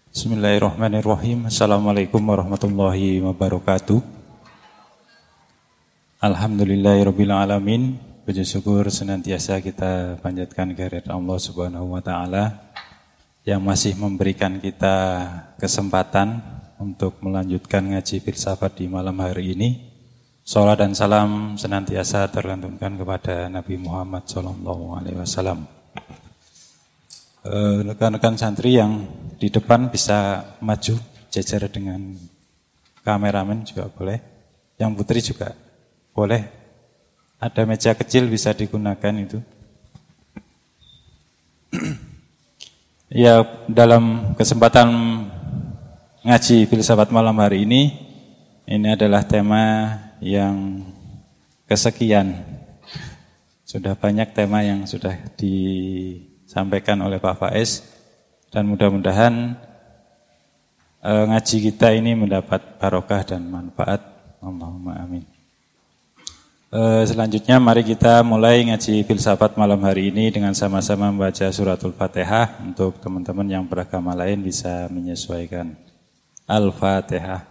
Bismillahirrahmanirrahim. Assalamualaikum warahmatullahi wabarakatuh. Alhamdulillahirabbil alamin. Puji syukur senantiasa kita panjatkan kehadirat Allah Subhanahu wa taala yang masih memberikan kita kesempatan untuk melanjutkan ngaji filsafat di malam hari ini. Shalawat dan salam senantiasa terlantunkan kepada Nabi Muhammad SAW. Rekan-rekan santri yang di depan bisa maju jejer dengan kameramen juga boleh. Yang putri juga boleh. Ada meja kecil bisa digunakan itu. Ya, dalam kesempatan ngaji filsafat malam hari ini adalah tema yang kesekian. Sudah banyak tema yang sudah disampaikan oleh Pak Faiz dan mudah-mudahan ngaji kita ini mendapat barokah dan manfaat. Allahumma amin. Selanjutnya mari kita mulai ngaji filsafat malam hari ini dengan sama-sama membaca suratul Fatihah. Untuk teman-teman yang beragama lain bisa menyesuaikan. Al-Fatihah.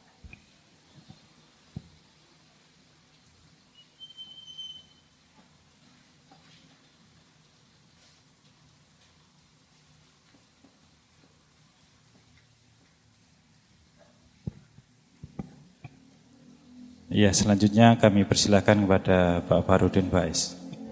Ya, selanjutnya kami persilakan kepada Pak Farudin Faiz.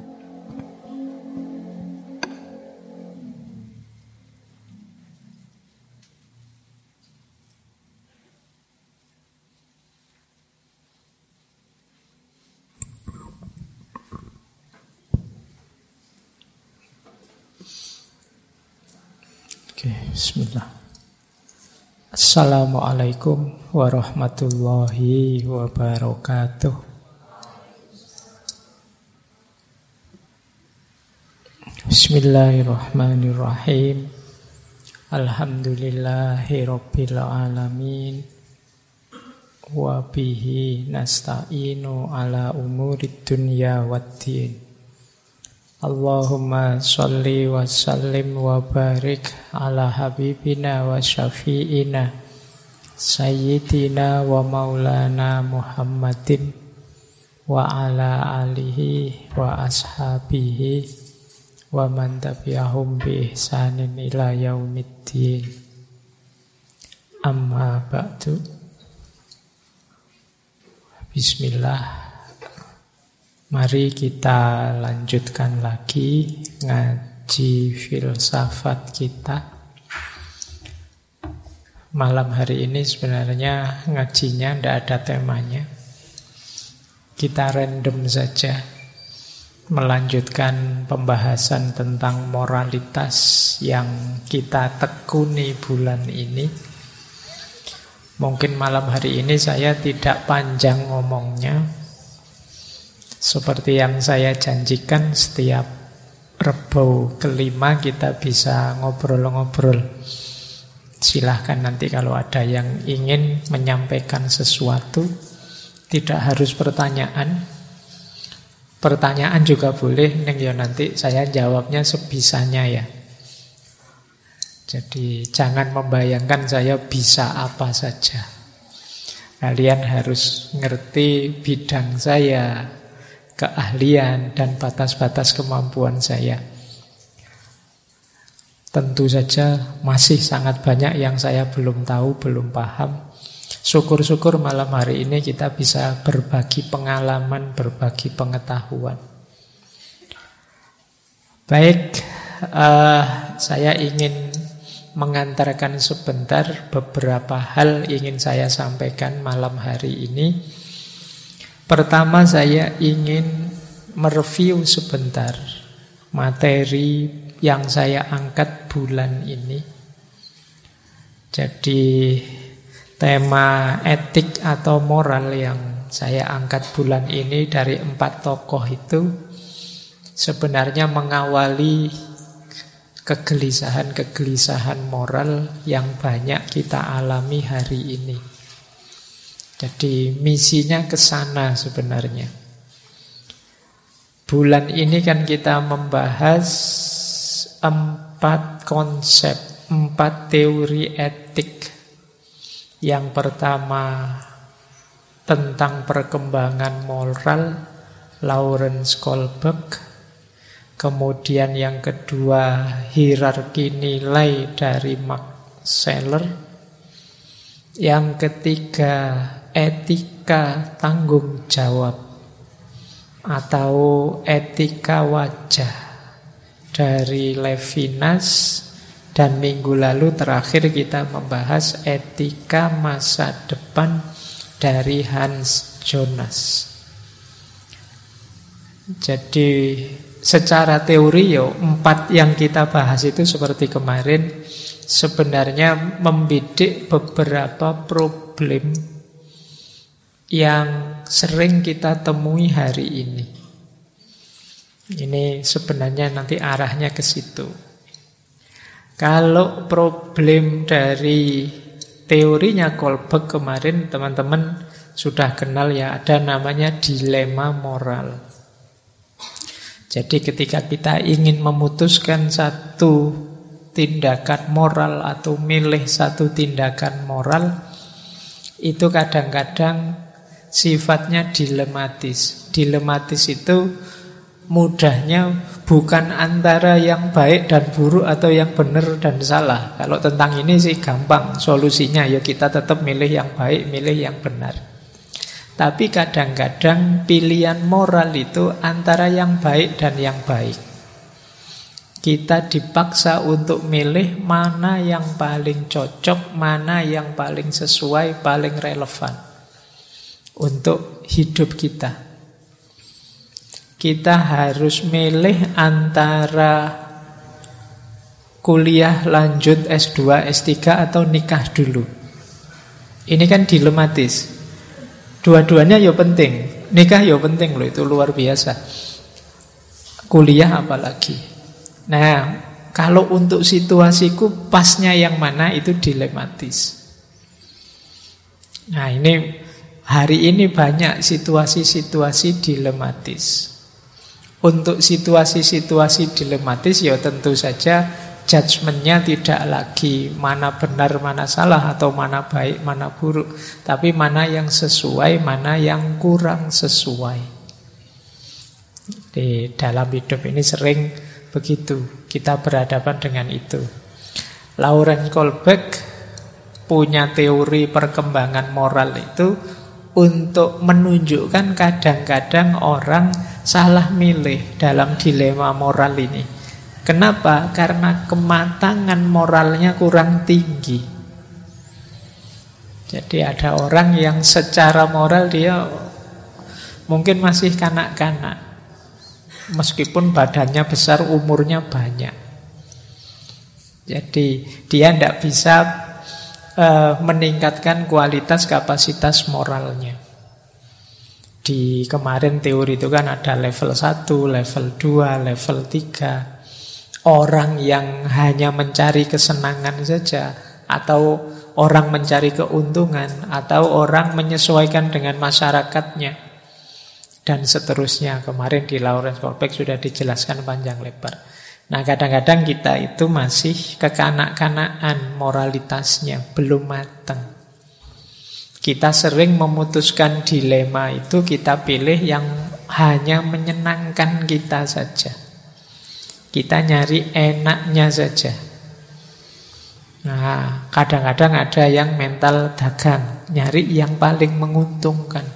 Oke, bismillah. Assalamualaikum warahmatullahi wabarakatuh. Bismillahirrahmanirrahim. Alhamdulillahi rabbil alamin. Wa bihi nasta'inu ala umurid dunya waddin. Allahumma sholli wa sallim wa barik ala habibina wa syafi'ina sayyidina wa maulana Muhammadin wa ala alihi wa ashabihi wa man tabi'ahum bi ihsanin ila yaumiddin. Amma ba'du. Bismillah. Mari kita lanjutkan lagi ngaji filsafat kita. Malam hari ini sebenarnya ngajinya tidak ada temanya. Kita random saja melanjutkan pembahasan tentang moralitas yang kita tekuni bulan ini. Mungkin malam hari ini saya tidak panjang ngomongnya. Seperti yang saya janjikan, setiap Rebo kelima kita bisa ngobrol-ngobrol. Silahkan nanti kalau ada yang ingin menyampaikan sesuatu, tidak harus pertanyaan. Pertanyaan juga boleh, nanti saya jawabnya sebisanya ya. Jadi jangan membayangkan saya bisa apa saja. Kalian harus ngerti bidang saya, keahlian dan batas-batas kemampuan saya. Tentu saja masih sangat banyak yang saya belum tahu, belum paham. Syukur-syukur malam hari ini kita bisa berbagi pengalaman, berbagi pengetahuan. Baik, saya ingin mengantarkan sebentar beberapa hal ingin saya sampaikan malam hari ini. Pertama saya ingin mereview sebentar materi yang saya angkat bulan ini. Jadi tema etik atau moral yang saya angkat bulan ini dari 4 tokoh itu sebenarnya mengawali kegelisahan-kegelisahan moral yang banyak kita alami hari ini. Jadi misinya ke sana sebenarnya. Bulan ini kan kita membahas 4 konsep 4 teori etik. Yang pertama tentang perkembangan moral, Lawrence Kohlberg. Kemudian yang kedua hierarki nilai dari Max Scheler. Yang ketiga etika tanggung jawab atau etika wajah dari Levinas. Dan minggu lalu terakhir kita membahas etika masa depan dari Hans Jonas. Jadi secara teori 4 yang kita bahas itu seperti kemarin sebenarnya membidik beberapa problem yang sering kita temui hari ini. Ini sebenarnya nanti arahnya ke situ. Kalau problem dari teorinya Kohlberg kemarin teman-teman sudah kenal ya, ada namanya dilema moral. Jadi ketika kita ingin memutuskan satu tindakan moral atau milih satu tindakan moral, itu kadang-kadang sifatnya dilematis. Dilematis itu mudahnya bukan antara yang baik dan buruk atau yang benar dan salah. Kalau tentang ini sih gampang solusinya, ya kita tetap milih yang baik, milih yang benar. Tapi kadang-kadang pilihan moral itu antara yang baik dan yang baik. Kita dipaksa untuk milih mana yang paling cocok, mana yang paling sesuai, paling relevan untuk hidup kita. Kita harus milih antara kuliah lanjut S2, S3 atau nikah dulu. Ini kan dilematis. Dua-duanya ya penting. Nikah ya penting loh, itu luar biasa. Kuliah apalagi. Nah, kalau untuk situasiku pasnya yang mana itu dilematis. Nah, ini hari ini banyak situasi-situasi dilematis. Untuk situasi-situasi dilematis ya tentu saja judgementnya tidak lagi mana benar, mana salah, atau mana baik, mana buruk, tapi mana yang sesuai, mana yang kurang sesuai. Di dalam hidup ini sering begitu, kita berhadapan dengan itu. Lawrence Kohlberg punya teori perkembangan moral itu untuk menunjukkan kadang-kadang orang salah milih dalam dilema moral ini. Kenapa? Karena kematangan moralnya kurang tinggi. Jadi ada orang yang secara moral dia mungkin masih kanak-kanak, meskipun badannya besar, umurnya banyak. Jadi dia tidak bisa meningkatkan kualitas kapasitas moralnya. Di kemarin teori itu kan ada level 1, level 2, level 3. Orang yang hanya mencari kesenangan saja, atau orang mencari keuntungan, atau orang menyesuaikan dengan masyarakatnya, dan seterusnya. Kemarin di Lawrence Kohlberg sudah dijelaskan panjang lebar. Nah, kadang-kadang kita itu masih kekanak-kanakan moralitasnya, belum matang. Kita sering memutuskan dilema itu, kita pilih yang hanya menyenangkan kita saja. Kita nyari enaknya saja. Nah, kadang-kadang ada yang mental dagang, nyari yang paling menguntungkan.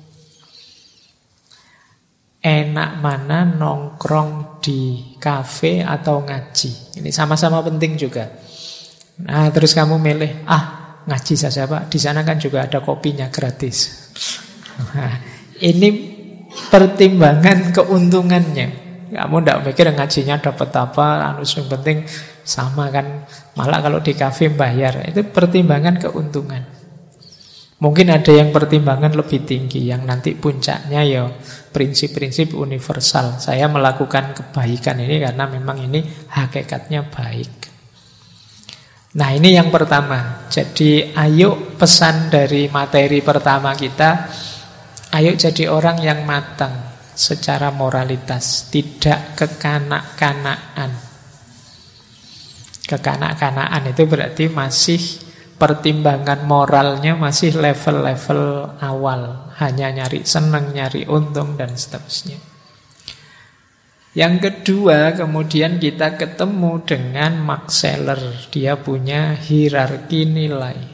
Enak mana nongkrong di kafe atau ngaji? Ini sama-sama penting juga. Nah, terus kamu milih, ngaji saja Pak, di sana kan juga ada kopinya gratis. Nah, ini pertimbangan keuntungannya. Kamu tidak mikir ngajinya dapat apa, yang penting sama kan. Malah kalau di kafe bayar, itu pertimbangan keuntungan. Mungkin ada yang pertimbangan lebih tinggi, yang nanti puncaknya ya prinsip-prinsip universal. Saya melakukan kebaikan ini karena memang ini hakikatnya baik. Nah, ini yang pertama. Jadi ayo pesan dari materi pertama kita, ayo jadi orang yang matang secara moralitas, tidak kekanak-kanakan. Kekanak-kanakan itu berarti masih pertimbangan moralnya masih level-level awal. Hanya nyari senang, nyari untung, dan seterusnya. Yang kedua, kemudian kita ketemu dengan Max Scheler. Dia punya hierarki nilai.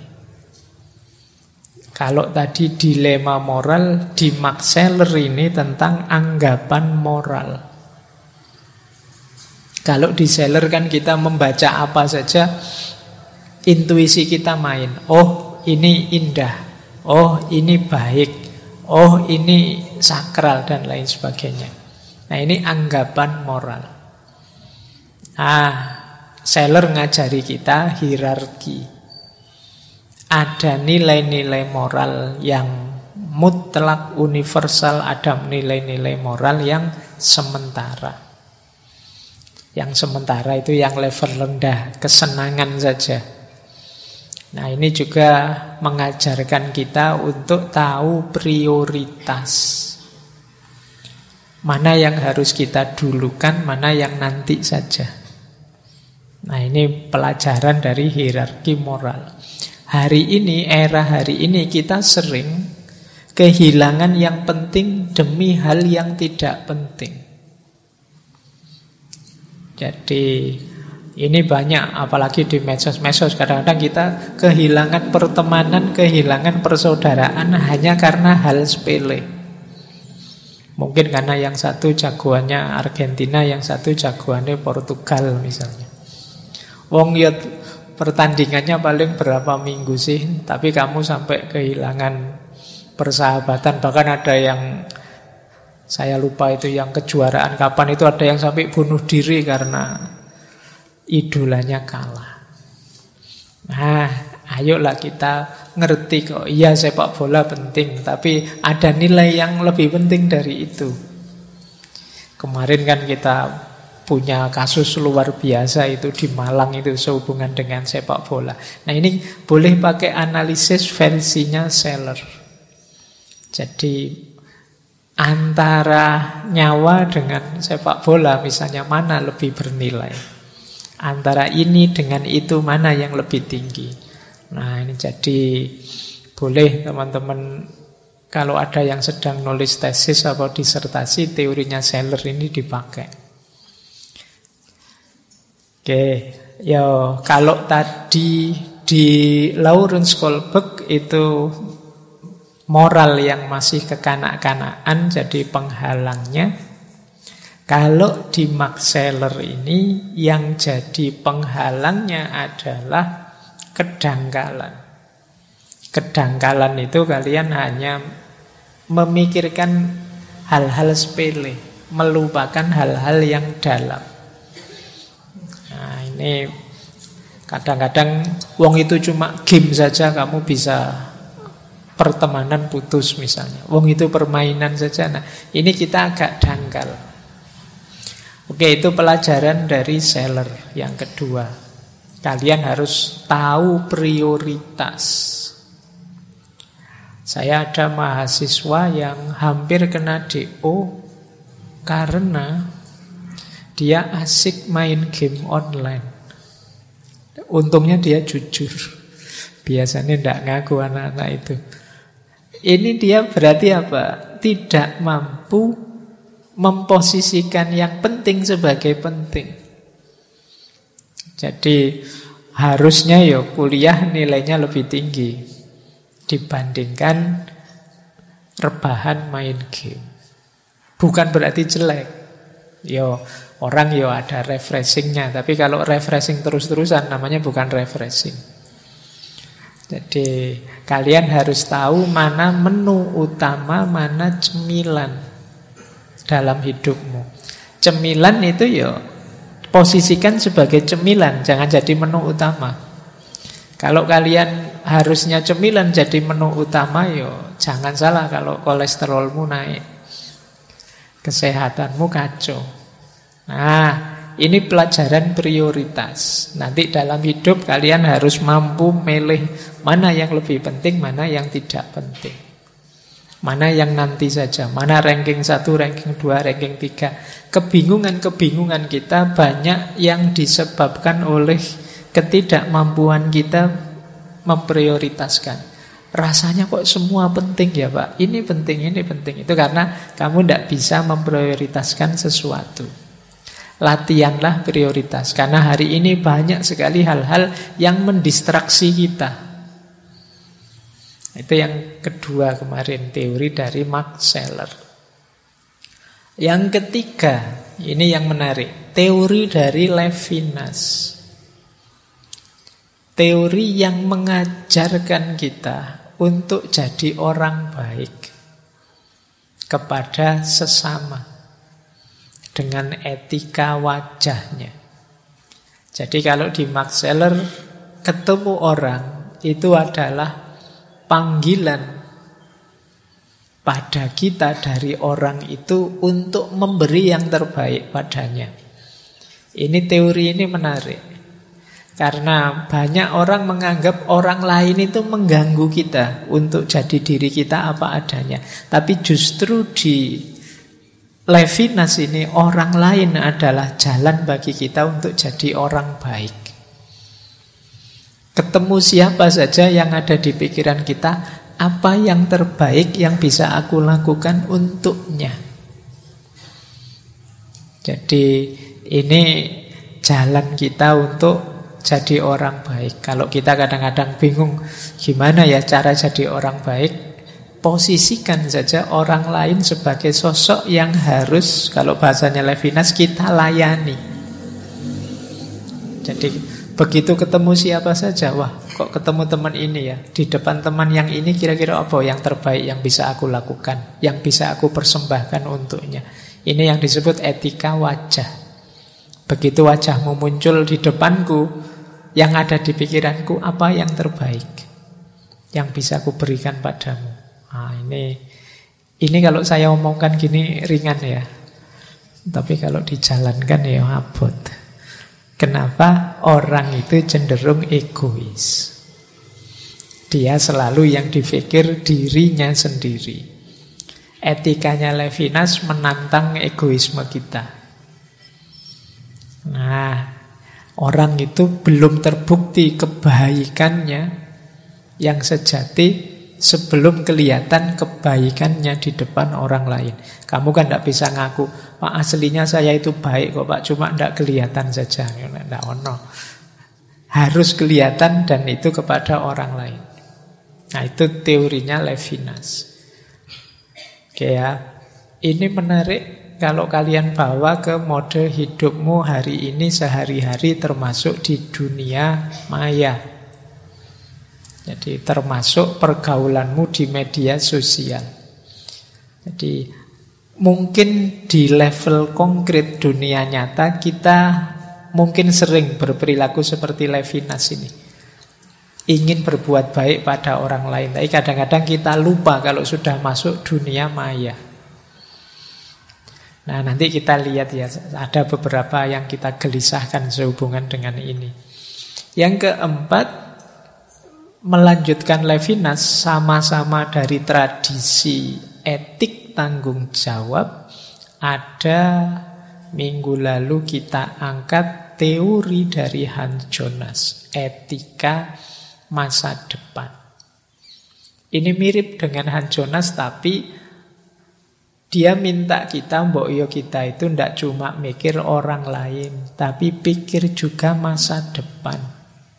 Kalau tadi dilema moral, di Max Scheler ini tentang anggapan moral. Kalau di Scheler kan kita membaca apa saja, intuisi kita main. Oh, ini indah. Oh, ini baik. Oh, ini sakral, dan lain sebagainya. Nah, ini anggapan moral. Scheler ngajari kita hierarki. Ada nilai-nilai moral yang mutlak, universal. Ada nilai-nilai moral yang sementara. Yang sementara itu yang level rendah, kesenangan saja. Nah, ini juga mengajarkan kita untuk tahu prioritas. Mana yang harus kita dulukan, mana yang nanti saja. Nah, ini pelajaran dari hierarki moral. Hari ini, era hari ini kita sering kehilangan yang penting demi hal yang tidak penting. Jadi ini banyak, apalagi di medsos-medsos. Kadang-kadang kita kehilangan pertemanan, kehilangan persaudaraan hanya karena hal sepele. Mungkin karena yang satu jagoannya Argentina, yang satu jagoannya Portugal misalnya. Wong ya pertandingannya paling berapa minggu sih, tapi kamu sampai kehilangan persahabatan. Bahkan ada yang, saya lupa itu yang kejuaraan kapan itu, ada yang sampai bunuh diri karena idolanya kalah. Nah, ayolah kita ngerti kok, iya sepak bola penting, tapi ada nilai yang lebih penting dari itu. Kemarin kan kita punya kasus luar biasa itu di Malang itu sehubungan dengan sepak bola. Nah, ini boleh pakai analisis versinya Scheler. Jadi antara nyawa dengan sepak bola misalnya mana lebih bernilai? Antara ini dengan itu mana yang lebih tinggi? Nah, ini jadi boleh teman-teman kalau ada yang sedang nulis tesis atau disertasi, teorinya Scheler ini dipakai. Oke, ya kalau tadi di Lawrence Kohlberg itu moral yang masih kekanak-kanakan jadi penghalangnya. Kalau di Max Scheler ini yang jadi penghalangnya adalah kedangkalan. Kedangkalan itu kalian hanya memikirkan hal-hal sepele, melupakan hal-hal yang dalam. Nah, ini kadang-kadang wong itu cuma game saja kamu bisa pertemanan putus misalnya. Wong itu permainan saja. Nah, ini kita agak dangkal. Oke, itu pelajaran dari Scheler yang kedua. Kalian harus tahu prioritas. Saya ada mahasiswa yang hampir kena DO karena dia asik main game online. Untungnya dia jujur. Biasanya tidak ngaku anak-anak itu. Ini dia berarti apa? Tidak mampu memposisikan yang penting sebagai penting. Jadi harusnya ya kuliah nilainya lebih tinggi dibandingkan rebahan main game. Bukan berarti jelek. Yo, orang yo ada refreshingnya, tapi kalau refreshing terus-terusan namanya bukan refreshing. Jadi kalian harus tahu mana menu utama, mana cemilan dalam hidupmu. Cemilan itu yo posisikan sebagai cemilan, jangan jadi menu utama. Kalau kalian harusnya cemilan jadi menu utama, yo jangan salah kalau kolesterolmu naik, kesehatanmu kacau. Nah, ini pelajaran prioritas. Nanti dalam hidup kalian harus mampu milih mana yang lebih penting, mana yang tidak penting. Mana yang nanti saja, mana ranking 1, ranking 2, ranking 3. Kebingungan-kebingungan kita banyak yang disebabkan oleh ketidakmampuan kita memprioritaskan. Rasanya kok semua penting ya Pak, ini penting, ini penting. Itu karena kamu tidak bisa memprioritaskan sesuatu. Latihanlah prioritas. Karena hari ini banyak sekali hal-hal yang mendistraksi kita. Itu yang kedua kemarin, teori dari Max Scheler. Yang ketiga, ini yang menarik, teori dari Levinas. Teori yang mengajarkan kita untuk jadi orang baik kepada sesama dengan etika wajahnya. Jadi kalau di Max Scheler, ketemu orang itu adalah panggilan pada kita dari orang itu untuk memberi yang terbaik padanya. Ini teori ini menarik. Karena banyak orang menganggap orang lain itu mengganggu kita untuk jadi diri kita apa adanya. Tapi justru di Levinas ini orang lain adalah jalan bagi kita untuk jadi orang baik. Ketemu siapa saja yang ada di pikiran kita, apa yang terbaik yang bisa aku lakukan untuknya. Jadi ini jalan kita untuk jadi orang baik. Kalau kita kadang-kadang bingung gimana ya cara jadi orang baik, posisikan saja orang lain sebagai sosok yang harus, kalau bahasanya Levinas, kita layani. Jadi begitu ketemu siapa saja, wah kok ketemu teman ini ya, di depan teman yang ini kira-kira apa yang terbaik yang bisa aku lakukan, yang bisa aku persembahkan untuknya. Ini yang disebut etika wajah. Begitu wajahmu muncul di depanku, yang ada di pikiranku apa yang terbaik yang bisa aku berikan padamu. Nah, ini kalau saya omongkan gini ringan ya, tapi kalau dijalankan ya abot. Kenapa orang itu cenderung egois? Dia selalu yang dipikir dirinya sendiri. Etikanya Levinas menantang egoisme kita. Nah, orang itu belum terbukti kebaikannya yang sejati sebelum kelihatan kebaikannya di depan orang lain. Kamu kan tidak bisa ngaku, Pak aslinya saya itu baik kok Pak, cuma tidak kelihatan saja. Tidak ono. Harus kelihatan dan itu kepada orang lain. Nah itu teorinya Levinas. Oke ya, ini menarik kalau kalian bawa ke mode hidupmu hari ini sehari-hari termasuk di dunia maya. Jadi termasuk pergaulanmu di media sosial. Jadi mungkin di level konkret dunia nyata kita mungkin sering berperilaku seperti Levinas ini. Ingin berbuat baik pada orang lain. Tapi kadang-kadang kita lupa kalau sudah masuk dunia maya. Nah nanti kita lihat ya, ada beberapa yang kita gelisahkan sehubungan dengan ini. Yang keempat, melanjutkan Levinas, sama-sama dari tradisi etik tanggung jawab. Ada minggu lalu kita angkat teori dari Hans Jonas, etika masa depan. Ini mirip dengan Hans Jonas, tapi dia minta kita, mbok yo kita itu tidak cuma mikir orang lain, tapi pikir juga masa depan.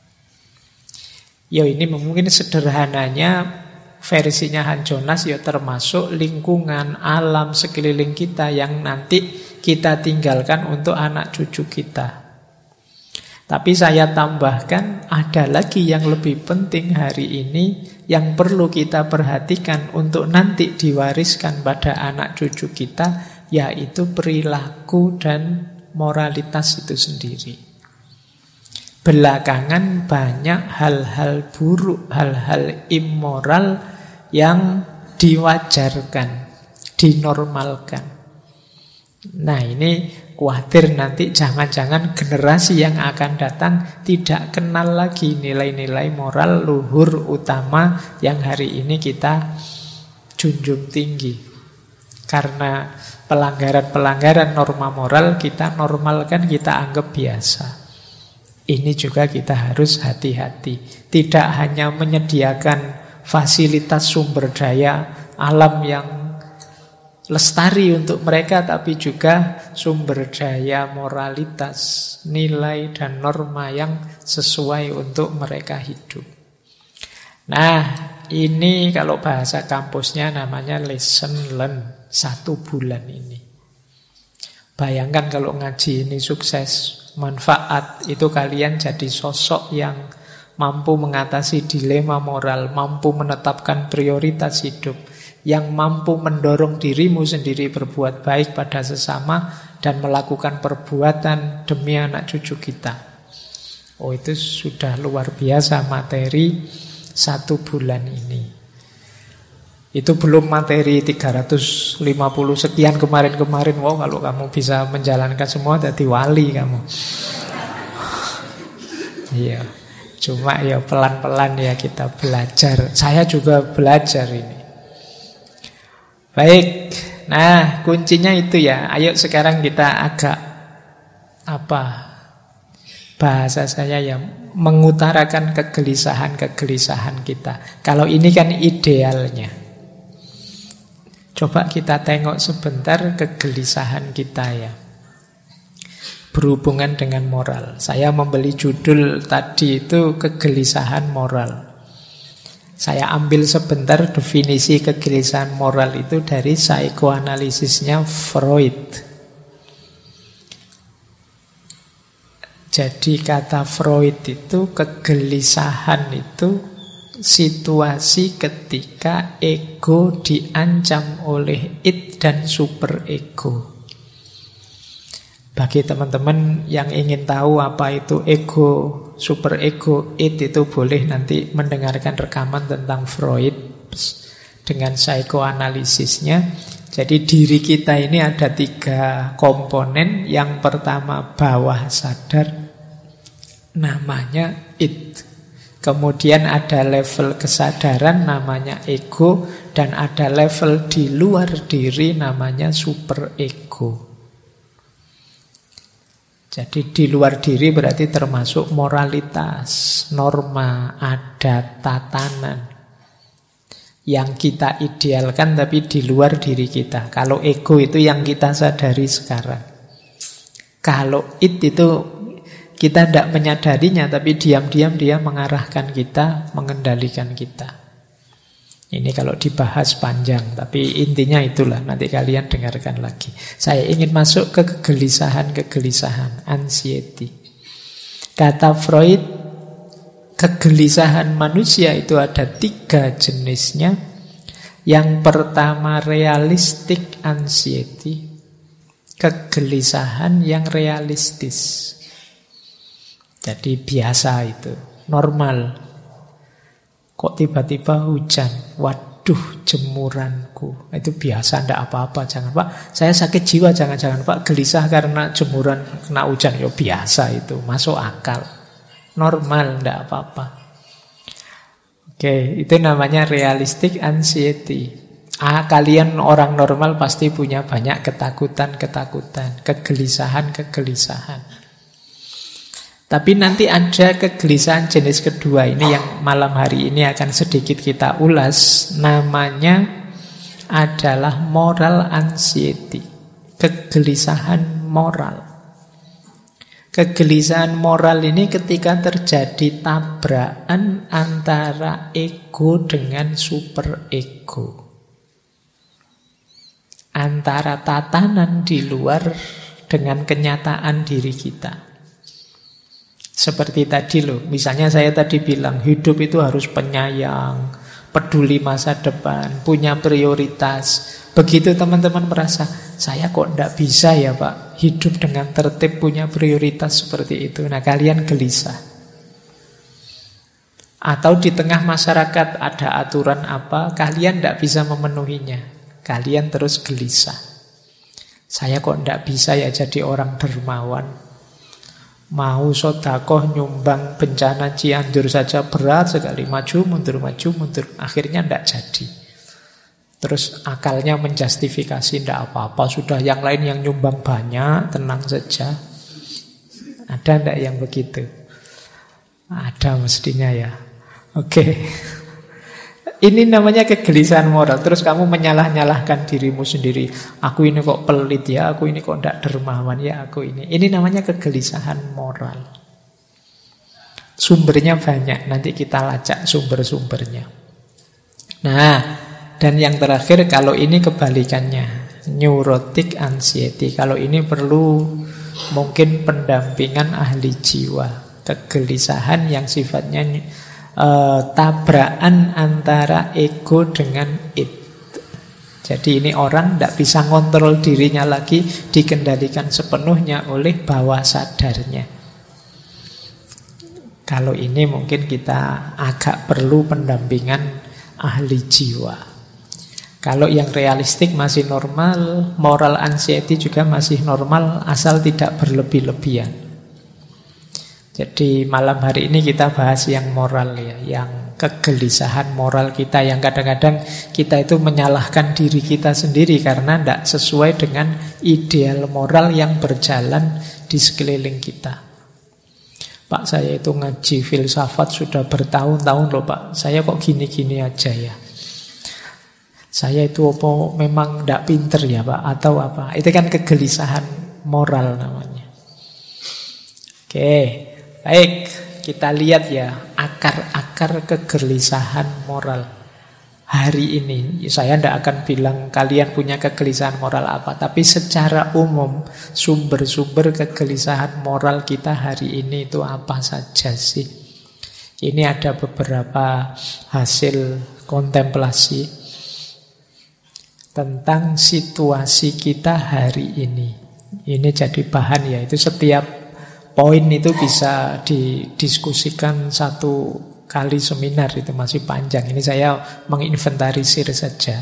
Ya ini mungkin sederhananya versinya Hans Jonas ya termasuk lingkungan alam sekeliling kita yang nanti kita tinggalkan untuk anak cucu kita. Tapi saya tambahkan ada lagi yang lebih penting hari ini yang perlu kita perhatikan untuk nanti diwariskan pada anak cucu kita, yaitu perilaku dan moralitas itu sendiri. Belakangan banyak hal-hal buruk, hal-hal immoral yang diwajarkan, dinormalkan. Nah ini khawatir nanti jangan-jangan generasi yang akan datang tidak kenal lagi nilai-nilai moral luhur utama yang hari ini kita junjung tinggi. Karena pelanggaran-pelanggaran norma moral kita normalkan, kita anggap biasa. Ini juga kita harus hati-hati. Tidak hanya menyediakan fasilitas sumber daya alam yang lestari untuk mereka, tapi juga sumber daya moralitas, nilai dan norma yang sesuai untuk mereka hidup. Nah, ini kalau bahasa kampusnya namanya lesson learn 1 bulan ini. Bayangkan kalau ngaji ini sukses, manfaat, itu kalian jadi sosok yang mampu mengatasi dilema moral, mampu menetapkan prioritas hidup, yang mampu mendorong dirimu sendiri berbuat baik pada sesama dan melakukan perbuatan demi anak cucu kita. Oh, itu sudah luar biasa materi 1 bulan ini. Itu belum materi 350 sekian kemarin-kemarin. Wow, kalau kamu bisa menjalankan semua jadi wali kamu. Iya. Cuma ya pelan-pelan ya kita belajar. Saya juga belajar ini. Baik, nah kuncinya itu ya. Ayo sekarang kita agak bahasa saya ya, mengutarakan kegelisahan-kegelisahan kita. Kalau ini kan idealnya. Coba kita tengok sebentar kegelisahan kita ya, berhubungan dengan moral. Saya membeli judul tadi itu kegelisahan moral. Saya ambil sebentar definisi kegelisahan moral itu dari psikoanalisisnya Freud. Jadi kata Freud itu kegelisahan itu situasi ketika ego diancam oleh id dan superego. Bagi teman-teman yang ingin tahu apa itu ego, superego, id, itu boleh nanti mendengarkan rekaman tentang Freud dengan psikoanalisisnya. Jadi diri kita ini ada 3 komponen. Yang pertama bawah sadar, namanya id. Kemudian ada level kesadaran namanya ego, dan ada level di luar diri namanya superego. Jadi di luar diri berarti termasuk moralitas, norma, adat, tatanan yang kita idealkan tapi di luar diri kita. Kalau ego itu yang kita sadari sekarang. Kalau id itu kita tidak menyadarinya, tapi diam-diam dia mengarahkan kita, mengendalikan kita. Ini kalau dibahas panjang, tapi intinya itulah, nanti kalian dengarkan lagi. Saya ingin masuk ke kegelisahan, anxiety. Kata Freud, kegelisahan manusia itu ada 3 jenisnya. Yang pertama realistic anxiety, kegelisahan yang realistis. Jadi biasa itu, normal. Kok tiba-tiba hujan? Waduh, jemuranku. Itu biasa, tidak apa-apa. Jangan, Pak, saya sakit jiwa. Jangan-jangan, Pak, gelisah karena jemuran kena hujan. Ya biasa itu, masuk akal. Normal, tidak apa-apa. Oke, itu namanya realistic anxiety. Kalian orang normal pasti punya banyak ketakutan-ketakutan, kegelisahan-kegelisahan. Tapi nanti ada kegelisahan jenis kedua, ini yang malam hari ini akan sedikit kita ulas. Namanya adalah moral anxiety, kegelisahan moral. Kegelisahan moral ini ketika terjadi tabrakan antara ego dengan superego, antara tatanan di luar dengan kenyataan diri kita. Seperti tadi loh, misalnya saya tadi bilang hidup itu harus penyayang, peduli masa depan, punya prioritas. Begitu teman-teman merasa, saya kok tidak bisa ya Pak, hidup dengan tertib, punya prioritas seperti itu. Nah kalian gelisah. Atau di tengah masyarakat ada aturan apa, kalian tidak bisa memenuhinya. Kalian terus gelisah. Saya kok tidak bisa ya jadi orang dermawan. Mau sodakoh nyumbang bencana Cianjur saja berat sekali, maju mundur, akhirnya tidak jadi. Terus akalnya menjustifikasi, tidak apa-apa, sudah yang lain yang nyumbang banyak, tenang saja. Ada tidak yang begitu? Ada mestinya ya. Oke. Ini namanya kegelisahan moral. Terus kamu menyalah-nyalahkan dirimu sendiri. Aku ini kok pelit ya, aku ini kok tidak dermawan ya, aku ini. Ini namanya kegelisahan moral. Sumbernya banyak, nanti kita lacak sumber-sumbernya. Nah, dan yang terakhir kalau ini kebalikannya, neurotic anxiety. Kalau ini perlu mungkin pendampingan ahli jiwa. Kegelisahan yang sifatnya tabrakan antara ego dengan id. Jadi ini orang tidak bisa ngontrol dirinya lagi, dikendalikan sepenuhnya oleh bawah sadarnya. Kalau ini mungkin kita agak perlu pendampingan ahli jiwa. Kalau yang realistik masih normal, moral anxiety juga masih normal, asal tidak berlebih-lebihan. Jadi malam hari ini kita bahas yang moral ya, yang kegelisahan moral kita, yang kadang-kadang kita itu menyalahkan diri kita sendiri karena tidak sesuai dengan ideal moral yang berjalan di sekeliling kita. Pak, saya itu ngaji filsafat sudah bertahun-tahun loh Pak, saya kok gini-gini aja ya. Saya itu apa memang tidak pinter ya Pak, atau apa? Itu kan kegelisahan moral namanya. Oke. Baik, kita lihat ya akar-akar kegelisahan moral hari ini. Saya tidak akan bilang kalian punya kegelisahan moral apa, tapi secara umum sumber-sumber kegelisahan moral kita hari ini itu apa saja sih? Ini ada beberapa hasil kontemplasi tentang situasi kita hari ini. Ini jadi bahan ya, itu setiap poin itu bisa didiskusikan satu kali seminar, itu masih panjang. Ini saya menginventarisir saja.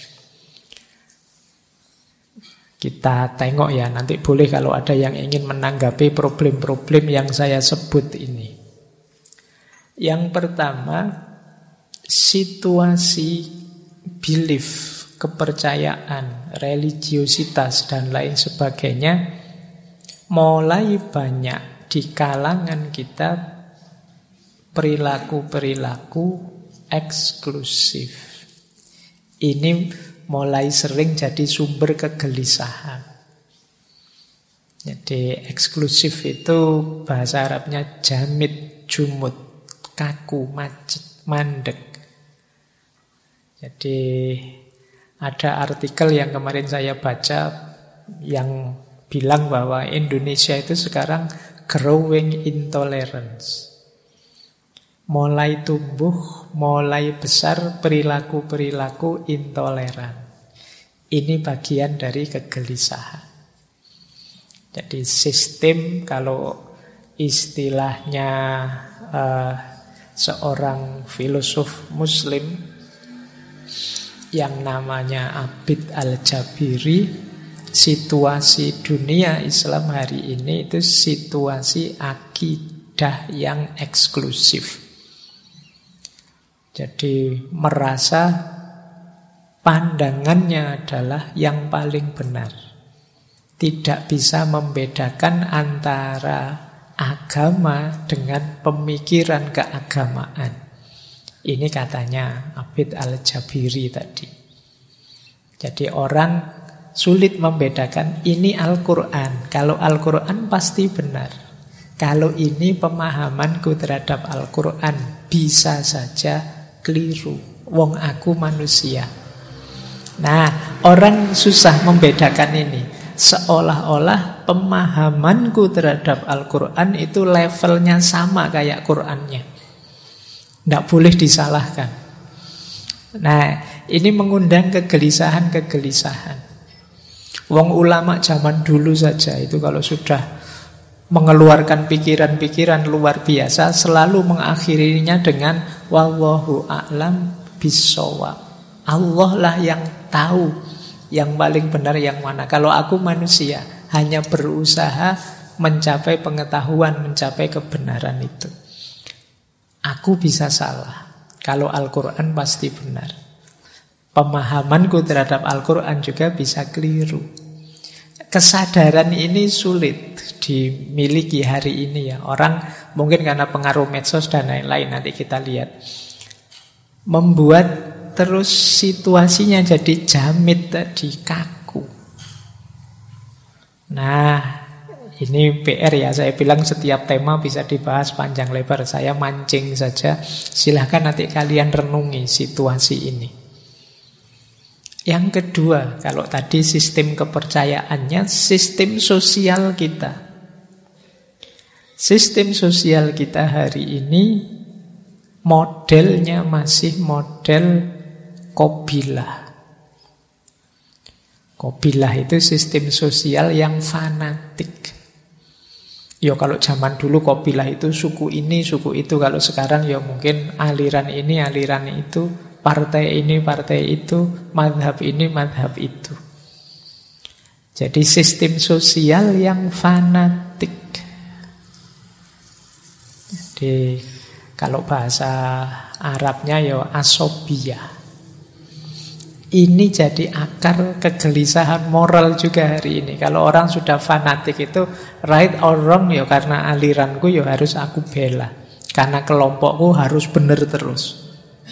Kita tengok ya, nanti boleh kalau ada yang ingin menanggapi problem-problem yang saya sebut ini. Yang pertama, situasi belief, kepercayaan, religiositas, dan lain sebagainya mulai banyak di kalangan kita perilaku-perilaku eksklusif. Ini mulai sering jadi sumber kegelisahan. Jadi eksklusif itu bahasa Arabnya jamid, jumud, kaku, macet, mandek. Jadi ada artikel yang kemarin saya baca yang bilang bahwa Indonesia itu sekarang growing intolerance. Mulai tumbuh, mulai besar perilaku-perilaku intoleran. Ini bagian dari kegelisahan. Jadi sistem, kalau istilahnya seorang filosof muslim yang namanya Abid Al-Jabiri, situasi dunia Islam hari ini itu situasi akidah yang eksklusif. Jadi merasa pandangannya adalah yang paling benar. Tidak bisa membedakan antara agama dengan pemikiran keagamaan. Ini katanya Abid Al-Jabiri tadi. Jadi orang sulit membedakan ini Al-Quran. Kalau Al-Quran pasti benar. Kalau ini pemahamanku terhadap Al-Quran bisa saja keliru. Wong aku manusia. Nah, orang susah membedakan ini. Seolah-olah pemahamanku terhadap Al-Quran itu levelnya sama kayak Qurannya. Tidak boleh disalahkan. Nah, ini mengundang kegelisahan-kegelisahan. Wong ulama zaman dulu saja itu kalau sudah mengeluarkan pikiran-pikiran luar biasa selalu mengakhirinya dengan wallahu a'lam bissawab. Allah lah yang tahu yang paling benar yang mana. Kalau aku manusia hanya berusaha mencapai pengetahuan, mencapai kebenaran itu. Aku bisa salah. Kalau Al-Quran pasti benar. Pemahamanku terhadap Al-Quran juga bisa keliru. Kesadaran ini sulit dimiliki hari ini ya. Orang Mungkin karena pengaruh medsos dan lain-lain, nanti kita lihat. Membuat terus situasinya jadi jamit tadi, kaku. Nah, ini PR ya, saya bilang setiap tema bisa dibahas panjang lebar. Saya mancing saja, silahkan nanti kalian renungi situasi ini. Yang kedua, kalau tadi sistem kepercayaannya, sistem sosial kita. Sistem sosial kita hari ini modelnya masih model Qabilah. Qabilah itu sistem sosial yang fanatik. Ya kalau zaman dulu Qabilah itu suku ini, suku itu. Kalau sekarang ya mungkin aliran ini, aliran itu, partai ini, partai itu, mazhab ini, mazhab itu. Jadi sistem sosial yang fanatik. Jadi kalau bahasa Arabnya ya asobiyah. Ini jadi akar kegelisahan moral juga hari ini. Kalau orang sudah fanatik itu right or wrong ya karena aliranku ya harus aku bela. Karena kelompokku harus benar terus.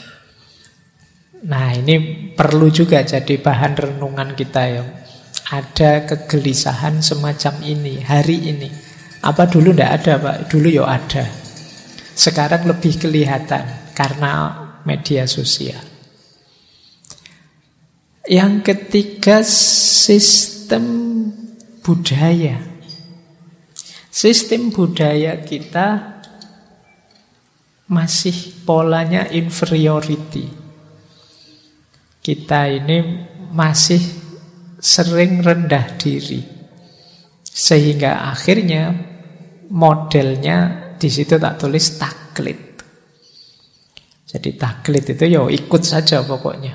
Nah ini perlu juga jadi bahan renungan kita ya. Ada kegelisahan semacam ini hari ini. Apa dulu tidak ada Pak? Dulu ya ada. Sekarang lebih kelihatan karena media sosial. Yang ketiga, sistem budaya. Sistem budaya kita masih polanya inferiority. Kita ini masih sering rendah diri. Sehingga akhirnya modelnya di situ tak tulis taklid. Jadi taklid itu ya ikut saja pokoknya.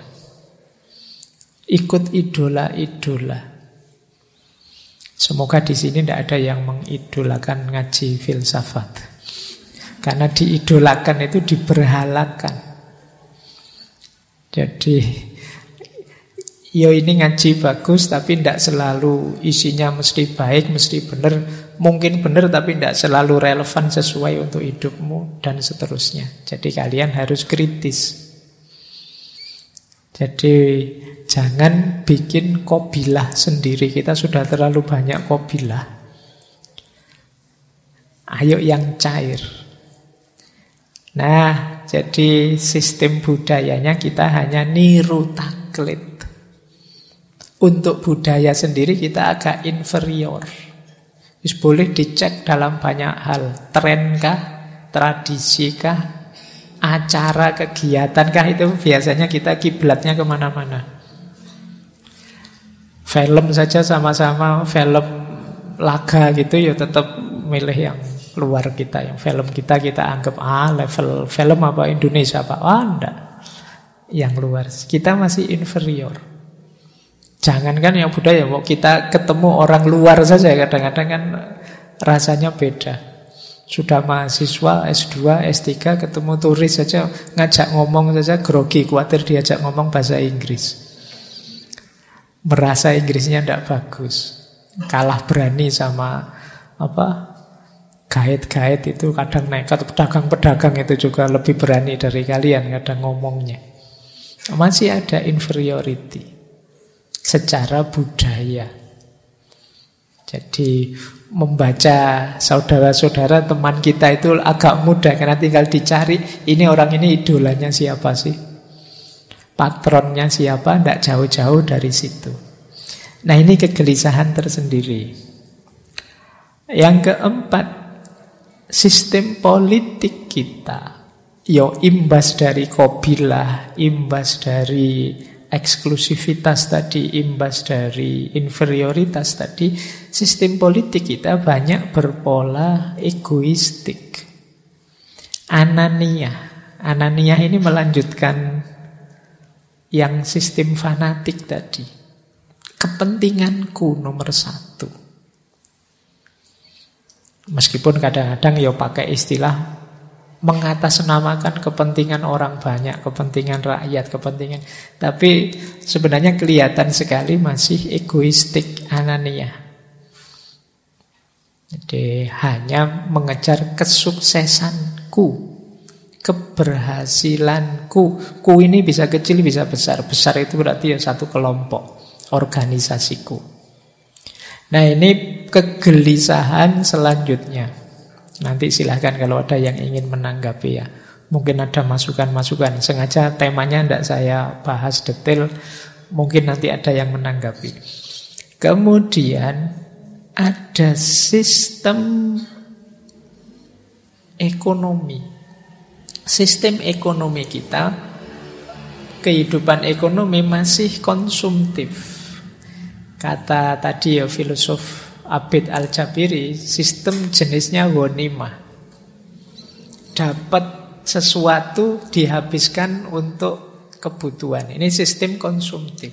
Ikut idola-idola. Semoga di sini tidak ada yang mengidolakan ngaji filsafat. Karena diidolakan itu diberhalakan. Jadi ya ini ngaji bagus tapi tidak selalu isinya mesti baik, mesti benar. Mungkin benar tapi tidak selalu relevan sesuai untuk hidupmu dan seterusnya. Jadi kalian harus kritis. Jadi jangan bikin Qabilah sendiri. Kita sudah terlalu banyak Qabilah. Ayo yang cair. Nah, jadi sistem budayanya kita hanya niru taklid. Untuk budaya sendiri kita agak inferior. Boleh dicek dalam banyak hal. Trenkah? Tradisikah? Acara, kegiatankah? Itu biasanya kita kiblatnya kemana-mana. Film saja sama-sama film laga gitu ya tetap milih yang luar kita. Yang film kita anggap level film apa Indonesia apa? Enggak. Yang luar. Kita masih inferior. Jangankan yang budaya, mau kita ketemu orang luar saja kadang-kadang kan rasanya beda. Sudah mahasiswa S2, S3 ketemu turis saja ngajak ngomong saja grogi, khawatir diajak ngomong bahasa Inggris. Merasa Inggrisnya tidak bagus. Kalah berani sama guide-guide itu kadang nekat, pedagang-pedagang itu juga lebih berani dari kalian kadang ngomongnya. Masih ada inferiority secara budaya. Jadi membaca saudara-saudara teman kita itu agak mudah karena tinggal dicari ini orang ini idolanya siapa sih, patronnya siapa, tidak jauh-jauh dari situ. Nah ini kegelisahan tersendiri. Yang keempat, sistem politik kita yo imbas dari Qabilah, imbas dari eksklusivitas tadi, imbas dari inferioritas tadi. Sistem politik kita banyak berpola egoistik. Anania ini melanjutkan yang sistem fanatik tadi. Kepentinganku nomor satu. Meskipun kadang-kadang ya pakai istilah mengatasnamakan kepentingan orang banyak, kepentingan rakyat, kepentingan. Tapi sebenarnya kelihatan sekali masih egoistik, anania. Jadi hanya mengejar kesuksesanku, keberhasilanku. Ku ini bisa kecil, bisa besar. Besar itu berarti ya satu kelompok, organisasiku. Nah, ini kegelisahan selanjutnya. Nanti silahkan kalau ada yang ingin menanggapi ya. Mungkin ada masukan-masukan. Sengaja temanya tidak saya bahas detail. Mungkin nanti ada yang menanggapi. Kemudian ada sistem ekonomi. Sistem ekonomi kita, kehidupan ekonomi masih konsumtif. Kata tadi ya filosof Abid Al-Jabiri, sistem jenisnya ghanimah. Dapat sesuatu dihabiskan untuk kebutuhan. Ini sistem konsumtif.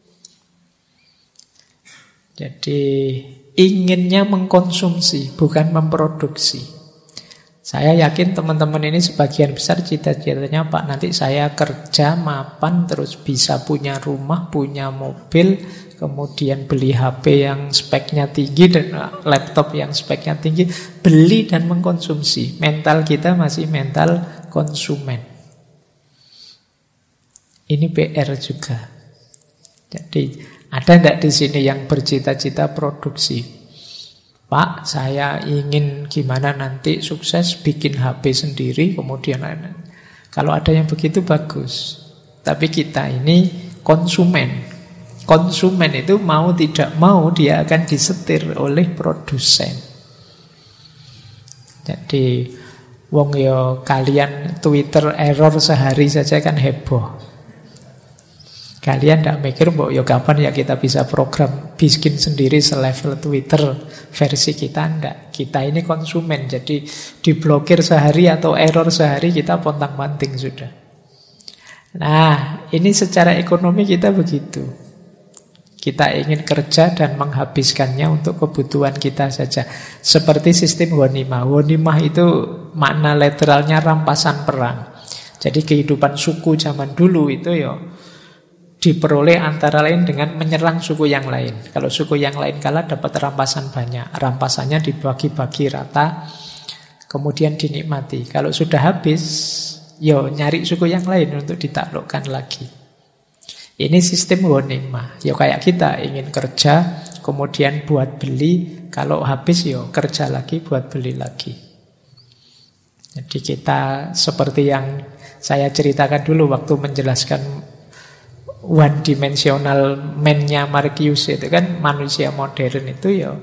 Jadi inginnya mengkonsumsi, bukan memproduksi. Saya yakin teman-teman ini sebagian besar cita-citanya, Pak, nanti saya kerja, mapan, terus bisa punya rumah, punya mobil, kemudian beli HP yang speknya tinggi dan laptop yang speknya tinggi, beli dan mengkonsumsi. Mental kita masih mental konsumen. Ini PR juga. Jadi ada enggak di sini yang bercita-cita produksi? Pak, saya ingin gimana nanti sukses bikin HP sendiri, kemudian kalau ada yang begitu bagus. Tapi kita ini konsumen. Konsumen itu mau tidak mau dia akan disetir oleh produsen. Jadi wong yo kalian Twitter error sehari saja kan heboh. Kalian tidak mikir mbok yo kapan ya kita bisa program bikin sendiri selevel Twitter versi kita, enggak. Kita ini konsumen, jadi diblokir sehari atau error sehari kita pontang-panting sudah. Nah, ini secara ekonomi kita begitu. Kita ingin kerja dan menghabiskannya untuk kebutuhan kita saja. Seperti sistem ghanimah. Ghanimah itu makna literalnya rampasan perang. Jadi kehidupan suku zaman dulu itu ya diperoleh antara lain dengan menyerang suku yang lain. Kalau suku yang lain kalah dapat rampasan banyak. Rampasannya dibagi-bagi rata, kemudian dinikmati. Kalau sudah habis, yo nyari suku yang lain untuk ditaklukkan lagi. Ini sistem ghanimah. Ya kayak kita ingin kerja, kemudian buat beli, kalau habis yo kerja lagi buat beli lagi. Jadi kita seperti yang saya ceritakan dulu waktu menjelaskan one dimensional man-nya Marcuse itu kan, manusia modern itu ya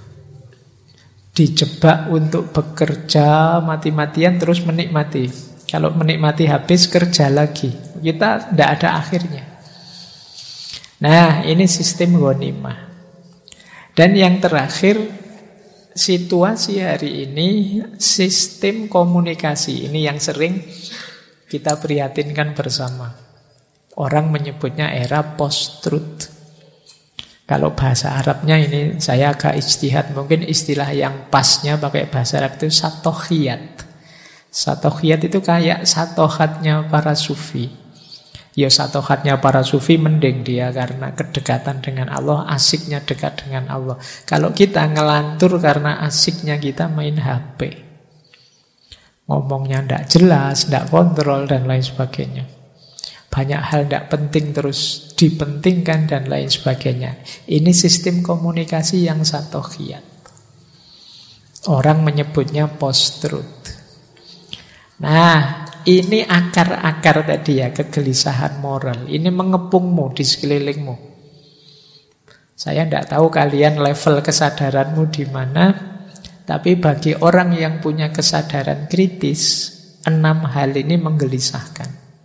dijebak untuk bekerja mati-matian terus menikmati. Kalau menikmati habis kerja lagi. Kita tidak ada akhirnya. Nah, ini sistem ghanimah. Dan yang terakhir, situasi hari ini sistem komunikasi. Ini yang sering kita prihatinkan bersama. Orang menyebutnya era post-truth. Kalau bahasa Arabnya ini saya agak ijtihad, mungkin istilah yang pasnya pakai bahasa Arab itu satohiyat. Satohiyat itu kayak satohatnya para sufi. Ya satohatnya para sufi mending dia karena kedekatan dengan Allah, asiknya dekat dengan Allah. Kalau kita ngelantur karena asiknya kita main HP, ngomongnya tidak jelas, tidak kontrol dan lain sebagainya. Banyak hal tidak penting terus dipentingkan dan lain sebagainya. Ini sistem komunikasi yang satohiyat. Orang menyebutnya post-truth. Nah, ini akar-akar tadi ya, kegelisahan moral. Ini mengepungmu di sekelilingmu. Saya tidak tahu kalian level kesadaranmu di mana, tapi bagi orang yang punya kesadaran kritis, 6 hal ini menggelisahkan.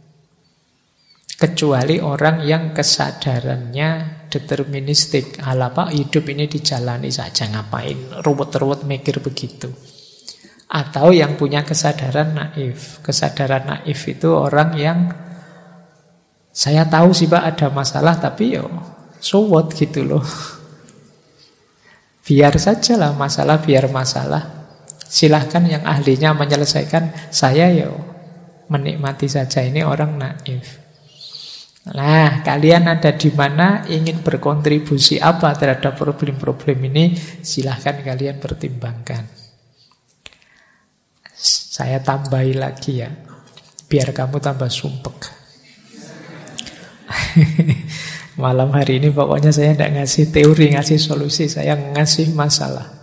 Kecuali orang yang kesadarannya deterministik. Apa hidup ini dijalani saja, ngapain ruwet-ruwet mikir begitu. Atau yang punya kesadaran naif. Kesadaran naif itu orang yang saya tahu sih Pak ada masalah, tapi yo so what gitu loh. Biar sajalah masalah, biar masalah. Silahkan yang ahlinya menyelesaikan, saya yo menikmati saja. Ini orang naif. Nah, kalian ada di mana, ingin berkontribusi apa terhadap problem-problem ini, silahkan kalian pertimbangkan. Saya tambahi lagi ya, biar kamu tambah sumpek. Malam hari ini pokoknya saya tidak ngasih teori, ngasih solusi, saya ngasih masalah.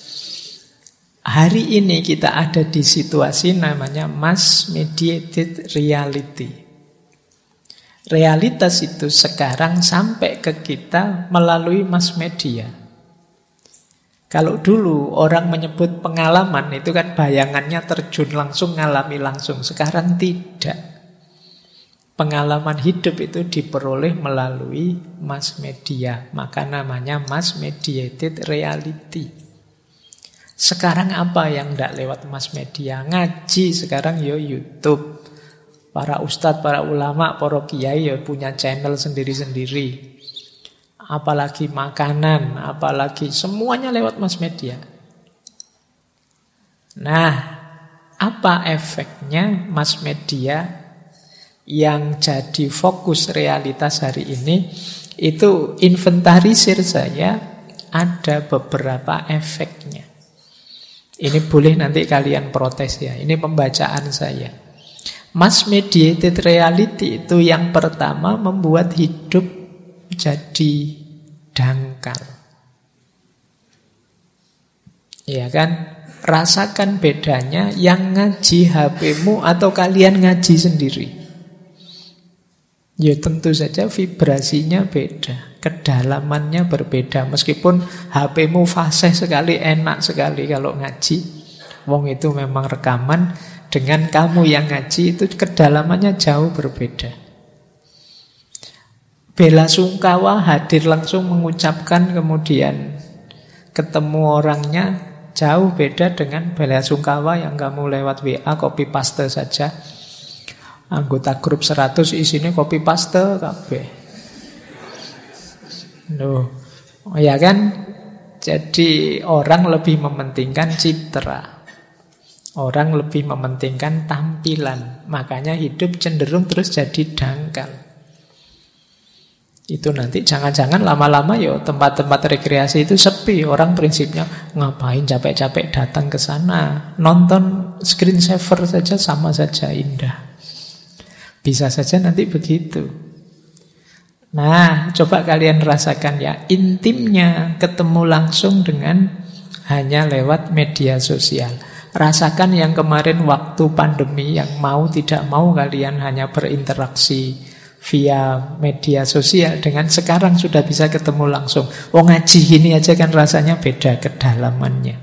Hari ini kita ada di situasi namanya mass mediated reality. Realitas itu sekarang sampai ke kita melalui mass media. Kalau dulu orang menyebut pengalaman, itu kan bayangannya terjun langsung, ngalami langsung. Sekarang tidak. Pengalaman hidup itu diperoleh melalui mass media. Maka namanya mass mediated reality. Sekarang apa yang tidak lewat mass media? Ngaji sekarang ya YouTube. Para ustadz, para ulama, para kiai ya punya channel sendiri-sendiri. Apalagi makanan, apalagi semuanya lewat mass media. Nah, apa efeknya mass media yang jadi fokus realitas hari ini? Itu inventarisir saya, ada beberapa efeknya. Ini boleh nanti kalian protes ya, ini pembacaan saya. Mass mediated reality itu yang pertama membuat hidup jadi dangkal. Iya kan? Rasakan bedanya yang ngaji HP-mu atau kalian ngaji sendiri. Ya tentu saja vibrasinya beda, kedalamannya berbeda. Meskipun HP-mu fasih sekali, enak sekali kalau ngaji. Wong itu memang rekaman. Dengan kamu yang ngaji itu kedalamannya jauh berbeda. Bela sungkawa hadir langsung mengucapkan, kemudian ketemu orangnya jauh beda dengan bela sungkawa yang kamu lewat WA copy paste saja. Anggota grup 100 isinya copy paste kabeh. Loh, ya kan? Jadi orang lebih mementingkan citra. Orang lebih mementingkan tampilan. Makanya hidup cenderung terus jadi dangkal. Itu nanti jangan-jangan lama-lama ya tempat-tempat rekreasi itu sepi. Orang prinsipnya ngapain capek-capek datang ke sana. Nonton screensaver saja sama saja indah. Bisa saja nanti begitu. Nah, coba kalian rasakan ya, intimnya ketemu langsung dengan hanya lewat media sosial. Rasakan yang kemarin waktu pandemi, yang mau tidak mau kalian hanya berinteraksi via media sosial, dengan sekarang sudah bisa ketemu langsung. Oh, ngaji gini aja kan rasanya beda kedalamannya.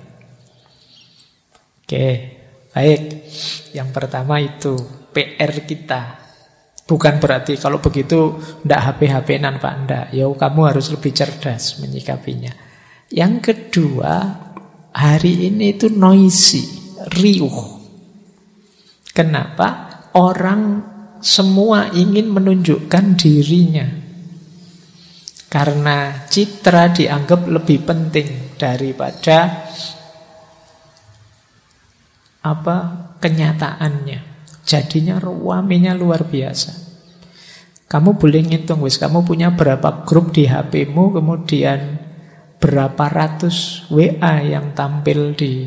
Oke, baik. Yang pertama itu PR kita. Bukan berarti kalau begitu ndak HP-HP-nan Pak, ndak. Ya kamu harus lebih cerdas menyikapinya. Yang kedua, hari ini itu noisy, riuh. Kenapa? Orang semua ingin menunjukkan dirinya. Karena citra dianggap lebih penting daripada kenyataannya. Jadinya ruamenya luar biasa. Kamu boleh ngitung, kamu punya berapa grup di HP-mu, kemudian berapa ratus WA yang tampil di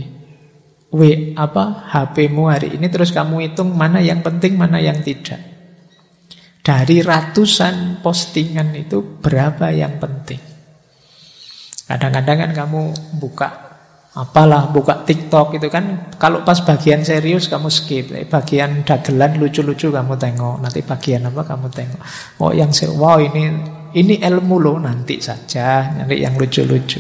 HP-mu hari ini, terus kamu hitung mana yang penting, mana yang tidak. Dari ratusan postingan itu berapa yang penting? Kadang-kadang kan kamu buka TikTok itu kan, kalau pas bagian serius kamu skip, bagian dagelan lucu-lucu kamu tengok, nanti bagian apa kamu tengok. Oh yang wow ini ilmu loh, nanti saja, nanti yang lucu-lucu.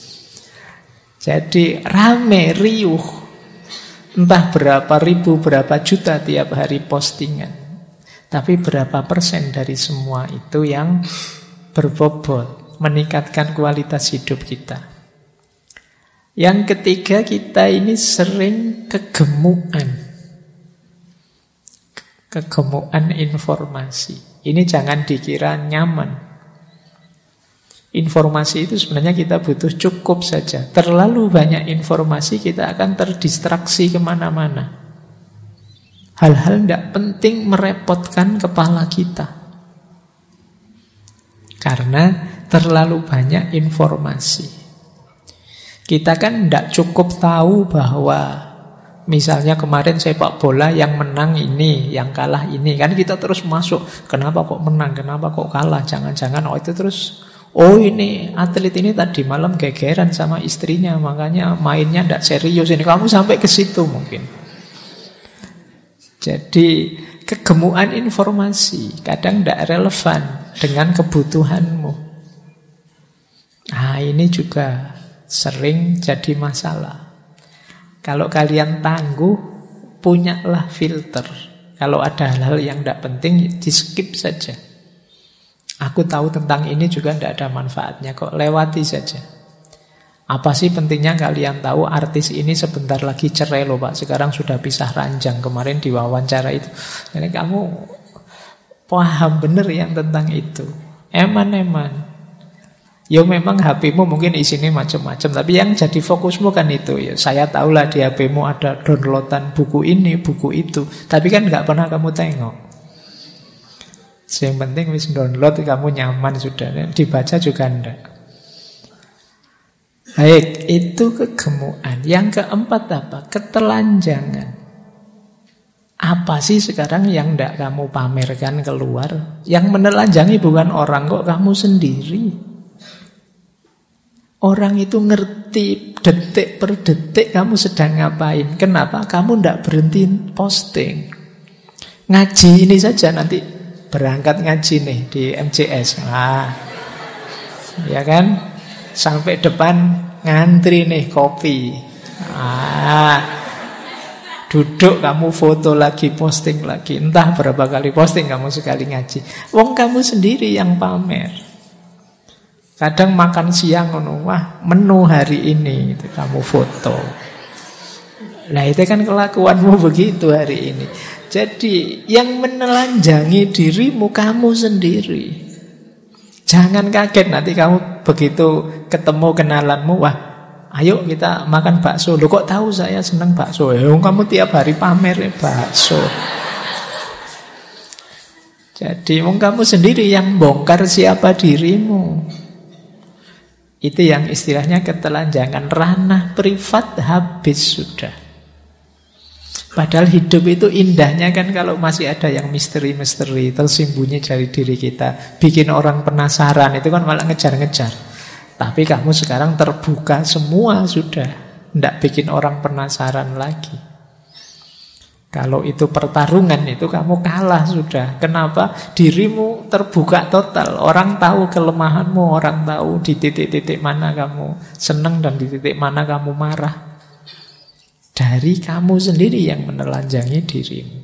Jadi rame, riuh, entah berapa ribu, berapa juta tiap hari postingan. Tapi berapa persen dari semua itu yang berbobot, meningkatkan kualitas hidup kita. Yang ketiga, kita ini sering kegemukan informasi. Ini jangan dikira nyaman. Informasi itu sebenarnya kita butuh cukup saja. Terlalu banyak informasi kita akan terdistraksi kemana-mana. Hal-hal tidak penting merepotkan kepala kita. Karena terlalu banyak informasi. Kita kan tidak cukup tahu bahwa misalnya kemarin sepak bola yang menang ini, yang kalah ini. Kan kita terus masuk, kenapa kok menang, kenapa kok kalah. Jangan-jangan itu terus, ini atlet ini tadi malam gegeran sama istrinya, makanya mainnya tidak serius. Ini kamu sampai ke situ mungkin. Jadi kegemukan informasi kadang tidak relevan dengan kebutuhanmu. Nah, ini juga sering jadi masalah. Kalau kalian tangguh, punyalah filter. Kalau ada hal-hal yang tidak penting, di skip saja. Aku tahu tentang ini juga tidak ada manfaatnya kok, lewati saja. Apa sih pentingnya kalian tahu artis ini sebentar lagi cerai loh Pak, sekarang sudah pisah ranjang, kemarin di wawancara itu. Jadi kamu paham benar yang tentang itu. Eman-eman. Ya memang HP-mu mungkin isinya macam-macam, tapi yang jadi fokusmu kan itu. Ya, saya tahulah di HP-mu ada downloadan buku ini, buku itu, tapi kan nggak pernah kamu tengok. Yang penting wis download, kamu nyaman sudah, dibaca juga enggak. Baik, itu kegemukan. Yang keempat apa? Ketelanjangan. Apa sih sekarang yang enggak kamu pamerkan keluar? Yang menelanjangi bukan orang kok, kamu sendiri. Orang itu ngerti detik per detik kamu sedang ngapain. Kenapa? Kamu tidak berhenti posting. Ngaji ini saja, nanti berangkat ngaji nih di MCS. Ya kan? Sampai depan ngantri nih kopi. Duduk kamu foto lagi, posting lagi. Entah berapa kali posting kamu sekali ngaji. Wong kamu sendiri yang pamer. Kadang makan siang, wah menu hari ini itu kamu foto. Nah itu kan kelakuanmu begitu hari ini. Jadi yang menelanjangi dirimu kamu sendiri. Jangan kaget nanti kamu begitu ketemu kenalanmu, wah ayo kita makan bakso. Loh kok tahu saya senang bakso? Kamu tiap hari pamer bakso. Jadi kamu sendiri yang bongkar siapa dirimu. Itu yang istilahnya ketelanjangan. Ranah privat habis sudah. Padahal hidup itu indahnya kan kalau masih ada yang misteri-misteri tersembunyi dari diri kita, bikin orang penasaran, itu kan malah ngejar-ngejar. Tapi kamu sekarang terbuka semua sudah, tidak bikin orang penasaran lagi. Kalau itu pertarungan, itu kamu kalah sudah. Kenapa? Dirimu terbuka total. Orang tahu kelemahanmu, orang tahu di titik-titik mana kamu senang dan di titik mana kamu marah. Dari kamu sendiri yang menelanjangi dirimu.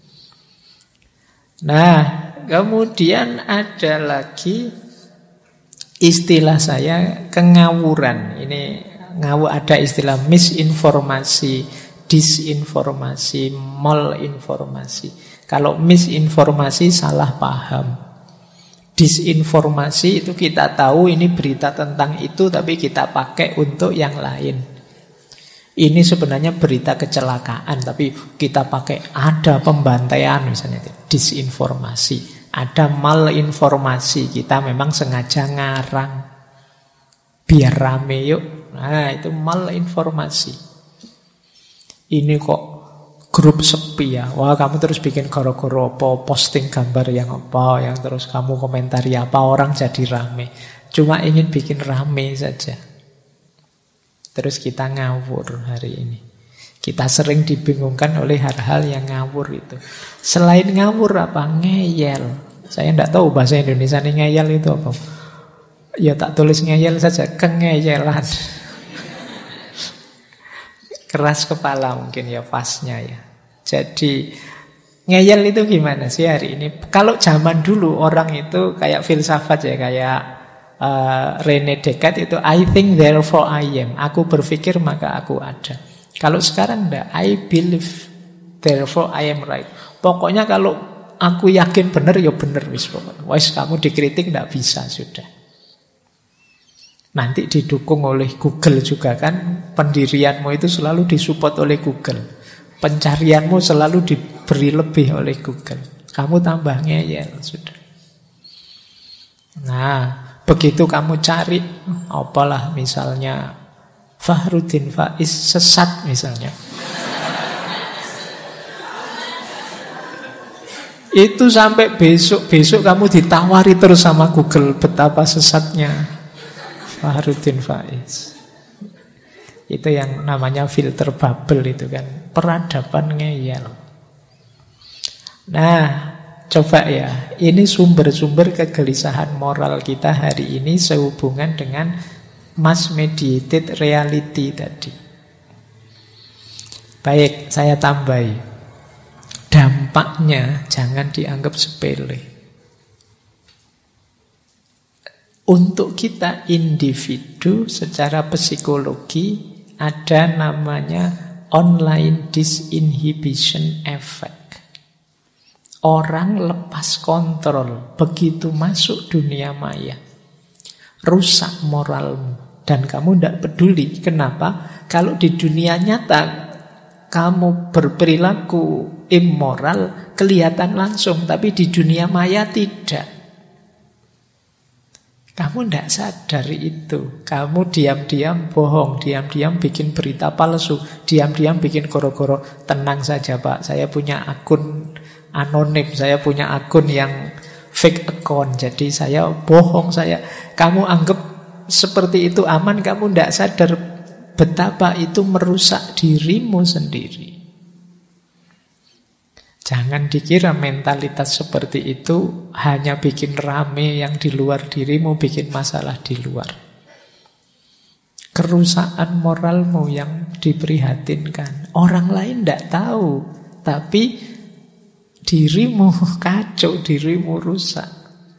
Nah, kemudian ada lagi istilah saya kengawuran. Ini ada istilah misinformasi, disinformasi, malinformasi. Kalau misinformasi salah paham. Disinformasi itu kita tahu ini berita tentang itu, tapi kita pakai untuk yang lain. Ini sebenarnya berita kecelakaan, tapi kita pakai ada pembantaian misalnya. Disinformasi. Ada malinformasi, kita memang sengaja ngarang biar rame yuk. Nah itu malinformasi. Ini kok grup sepi ya. Wah kamu terus bikin goro-goro apa, posting gambar yang apa, yang terus kamu komentari apa, orang jadi rame. Cuma ingin bikin rame saja. Terus kita ngawur hari ini. Kita sering dibingungkan oleh hal-hal yang ngawur itu. Selain ngawur apa? Ngeyel. Saya tidak tahu bahasa Indonesia ini ngeyel itu apa. Ya tak tulis ngeyel saja, kengeyelan. Keras kepala mungkin ya pasnya ya. Jadi ngeyel itu gimana sih hari ini? Kalau zaman dulu orang itu kayak filsafat ya, kayak René Descartes itu I think therefore I am. Aku berpikir maka aku ada. Kalau sekarang enggak, I believe therefore I am right. Pokoknya kalau aku yakin benar ya benar wis pokoknya. Wis kamu dikritik enggak bisa sudah. Nanti didukung oleh Google juga kan. Pendirianmu itu selalu disupport oleh Google. Pencarianmu selalu diberi lebih oleh Google. Kamu tambah ngeyel sudah. Nah, begitu kamu cari, apalah misalnya Fakhruddin Faiz sesat misalnya. Itu sampai besok kamu ditawari terus sama Google betapa sesatnya Fakhruddin Faiz. Itu yang namanya filter bubble itu kan, peradaban ngeyel. Nah, coba ya, ini sumber-sumber kegelisahan moral kita hari ini sehubungan dengan mass mediated reality tadi. Baik, saya tambahi. Dampaknya jangan dianggap sepele. Untuk kita individu secara psikologi ada namanya online disinhibition effect. Orang lepas kontrol begitu masuk dunia maya. Rusak moralmu. Dan kamu tidak peduli. Kenapa? Kalau di dunia nyata kamu berperilaku immoral, kelihatan langsung. Tapi di dunia maya tidak. Kamu tidak sadar itu. Kamu diam-diam bohong, diam-diam bikin berita palsu, diam-diam bikin goro-goro. Tenang saja Pak, saya punya akun anonim, saya punya akun yang fake account. Jadi saya bohong, kamu anggap seperti itu aman, kamu tidak sadar betapa itu merusak dirimu sendiri. Jangan dikira mentalitas seperti itu hanya bikin rame yang di luar dirimu, bikin masalah di luar. Kerusakan moralmu yang diprihatinkan. Orang lain tidak tahu, tapi dirimu kacau, dirimu rusak.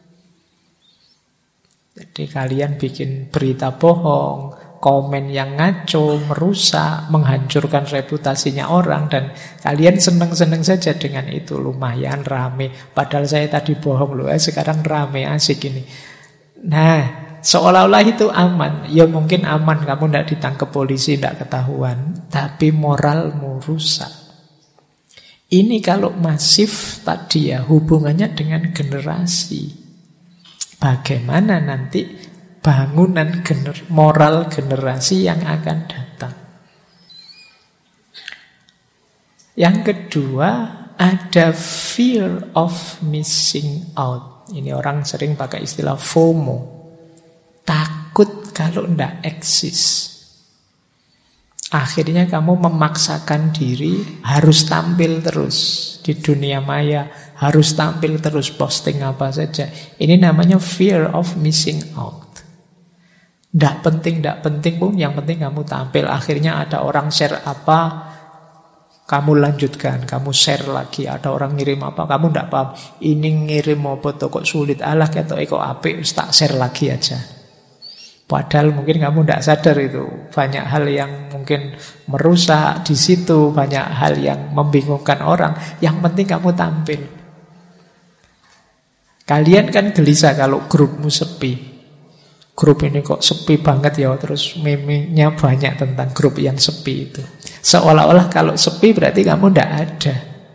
Jadi kalian bikin berita bohong, komen yang ngaco, merusak, menghancurkan reputasinya orang, dan kalian seneng-seneng saja dengan itu. Lumayan rame, padahal saya tadi bohong loh, sekarang rame, asik ini. Nah, seolah-olah itu aman. Ya mungkin aman, kamu tidak ditangkap polisi, tidak ketahuan, tapi moralmu rusak. Ini kalau masif tadi ya, hubungannya dengan generasi. Bagaimana nanti bangunan moral generasi yang akan datang. Yang kedua, ada fear of missing out. Ini orang sering pakai istilah FOMO. Takut kalau tidak eksis. Akhirnya kamu memaksakan diri harus tampil terus di dunia maya, harus tampil terus, posting apa saja. Ini namanya fear of missing out. Tidak penting pun, yang penting kamu tampil. Akhirnya ada orang share apa, kamu lanjutkan, kamu share lagi. Ada orang ngirim apa, kamu tidak paham. Ini ngirim apa tuh kok sulit, alah kok apik, tak share lagi aja. Padahal mungkin kamu tidak sadar itu. Banyak hal yang mungkin merusak di situ, banyak hal yang membingungkan orang. Yang penting kamu tampil. Kalian kan gelisah kalau grupmu sepi. Grup ini kok sepi banget ya, terus meme-nya banyak tentang grup yang sepi itu. Seolah-olah kalau sepi berarti kamu tidak ada.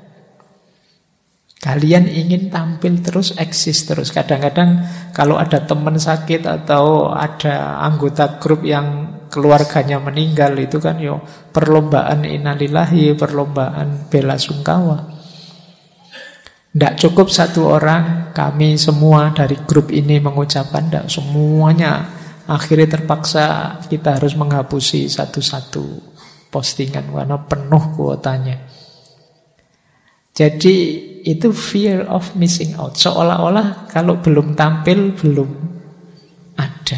Kalian ingin tampil terus, eksis terus. Kadang-kadang kalau ada teman sakit atau ada anggota grup yang keluarganya meninggal, itu kan yo perlombaan innalillahi, perlombaan bela sungkawa. Tidak cukup satu orang, kami semua dari grup ini mengucapkan, tidak, semuanya. Akhirnya terpaksa kita harus menghapusi satu-satu postingan karena penuh kuotanya. Jadi itu fear of missing out. Seolah-olah kalau belum tampil, belum ada.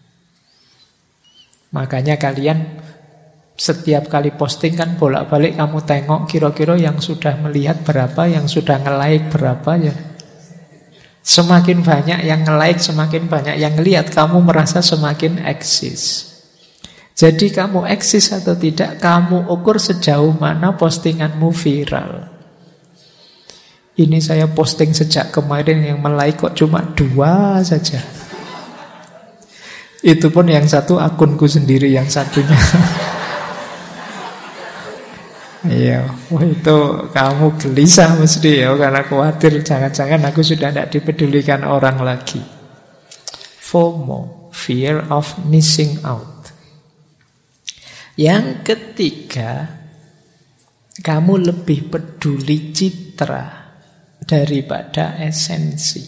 Makanya kalian setiap kali posting kan bolak-balik kamu tengok kira-kira yang sudah melihat berapa, yang sudah nge-like berapa ya. Semakin banyak yang nge-like, semakin banyak yang ngelihat, kamu merasa semakin eksis. Jadi kamu eksis atau tidak, kamu ukur sejauh mana postinganmu viral. Ini saya posting sejak kemarin, yang like kok cuma 2 saja. Itu pun yang satu akunku sendiri, yang satunya iya, itu kamu gelisah mesti ya, karena khawatir jangan-jangan aku sudah tidak dipedulikan orang lagi. FOMO, fear of missing out. Yang ketiga, kamu lebih peduli citra daripada esensi.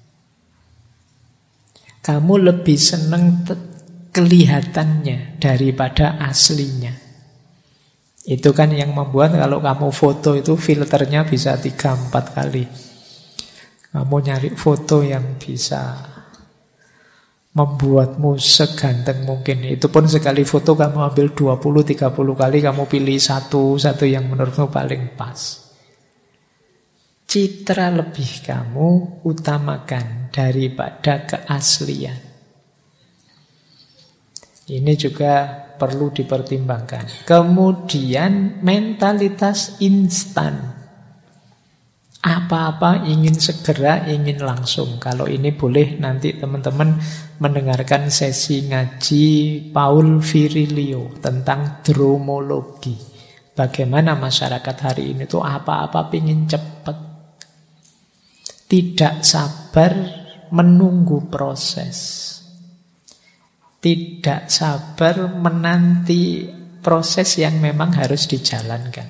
Kamu lebih senang kelihatannya daripada aslinya. Itu kan yang membuat kalau kamu foto itu filternya bisa 3-4 kali. Kamu nyari foto yang bisa membuatmu seganteng mungkin. Itu pun sekali foto kamu ambil 20-30 kali, kamu pilih satu yang menurutmu paling pas. Citra lebih kamu utamakan daripada keaslian. Ini juga perlu dipertimbangkan. Kemudian mentalitas instan. Apa-apa ingin segera, ingin langsung. Kalau ini boleh nanti teman-teman mendengarkan sesi ngaji Paul Virilio tentang dromologi. Bagaimana masyarakat hari ini tuh apa-apa ingin cepat. Tidak sabar menunggu proses. Tidak sabar menanti proses yang memang harus dijalankan.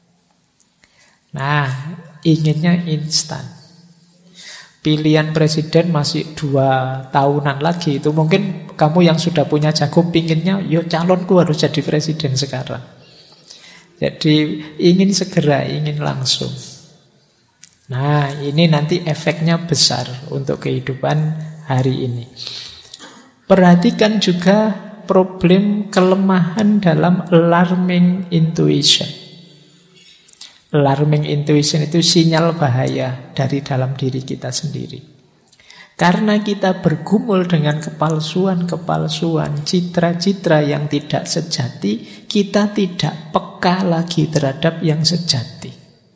Nah, inginnya instan. Pilihan presiden masih 2 tahunan lagi. Itu mungkin kamu yang sudah punya jago pinginnya, yo calonku harus jadi presiden sekarang. Jadi ingin segera, ingin langsung. Nah, ini nanti efeknya besar untuk kehidupan hari ini. Perhatikan juga problem kelemahan dalam alarming intuition. Alarming intuition itu sinyal bahaya dari dalam diri kita sendiri. Karena kita bergumul dengan kepalsuan-kepalsuan, citra-citra yang tidak sejati, kita tidak peka lagi terhadap yang sejati.